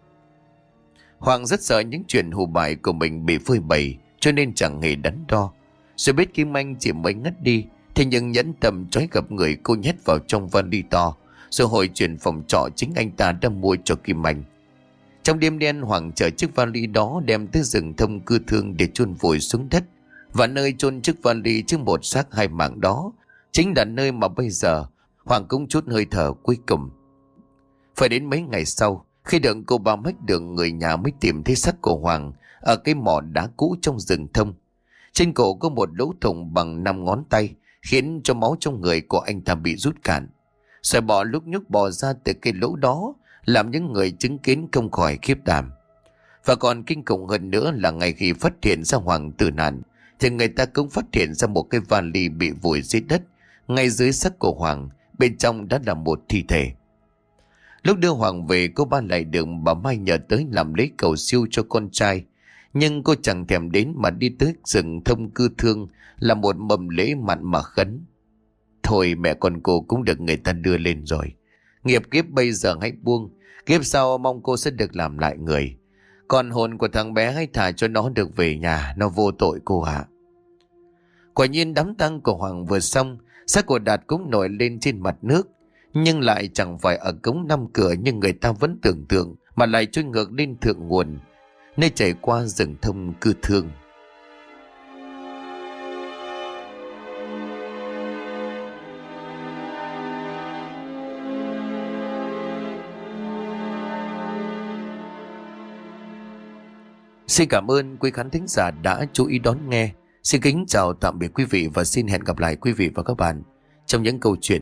Hoàng rất sợ những chuyện hù bại của mình bị phơi bày, cho nên chẳng hề đắn đo. Rồi biết Kim Anh chỉ mới ngất đi, thế nhưng nhẫn tâm trói gặp người cô nhét vào trong vali to, rồi hồi chuyển phòng trọ chính anh ta đã mua cho Kim Anh. Trong đêm đen, Hoàng chở chiếc vali đó đem tới rừng thông cư thương để chôn vùi xuống đất, và nơi chôn chiếc vali trước một xác hai mạng đó chính là nơi mà bây giờ Hoàng cũng chút hơi thở cuối cùng. Phải đến mấy ngày sau, khi được cô ba mách được người nhà mới tìm thấy xác của Hoàng ở cái mỏ đá cũ trong rừng thông. Trên cổ có một lỗ thủng bằng năm ngón tay, khiến cho máu trong người của anh ta bị rút cạn. Sợi bọ lúc nhúc bò ra từ cái lỗ đó, làm những người chứng kiến không khỏi khiếp đảm. Và còn kinh khủng hơn nữa là ngay khi phát hiện ra Hoàng tử nạn, thì người ta cũng phát hiện ra một cái vali bị vùi dưới đất. Ngay dưới xác của Hoàng, bên trong đã là một thi thể. Lúc đưa Hoàng về, cô ba lại được bà Mai nhờ tới làm lấy cầu siêu cho con trai. Nhưng cô chẳng thèm đến mà đi tới rừng thông cư thương là một mầm lễ mặn mà khấn. Thôi mẹ con cô cũng được người ta đưa lên rồi. Nghiệp kiếp bây giờ hãy buông. Kiếp sau mong cô sẽ được làm lại người. Còn hồn của thằng bé hãy thả cho nó được về nhà. Nó vô tội cô ạ. Quả nhiên đám tang của Hoàng vừa xong, xác của Đạt cũng nổi lên trên mặt nước. Nhưng lại chẳng phải ở cống năm cửa như người ta vẫn tưởng tượng, mà lại trôi ngược lên thượng nguồn, nơi chảy qua rừng thông cư thương. Xin cảm ơn quý khán thính giả đã chú ý đón nghe. Xin kính chào tạm biệt quý vị và xin hẹn gặp lại quý vị và các bạn trong những câu chuyện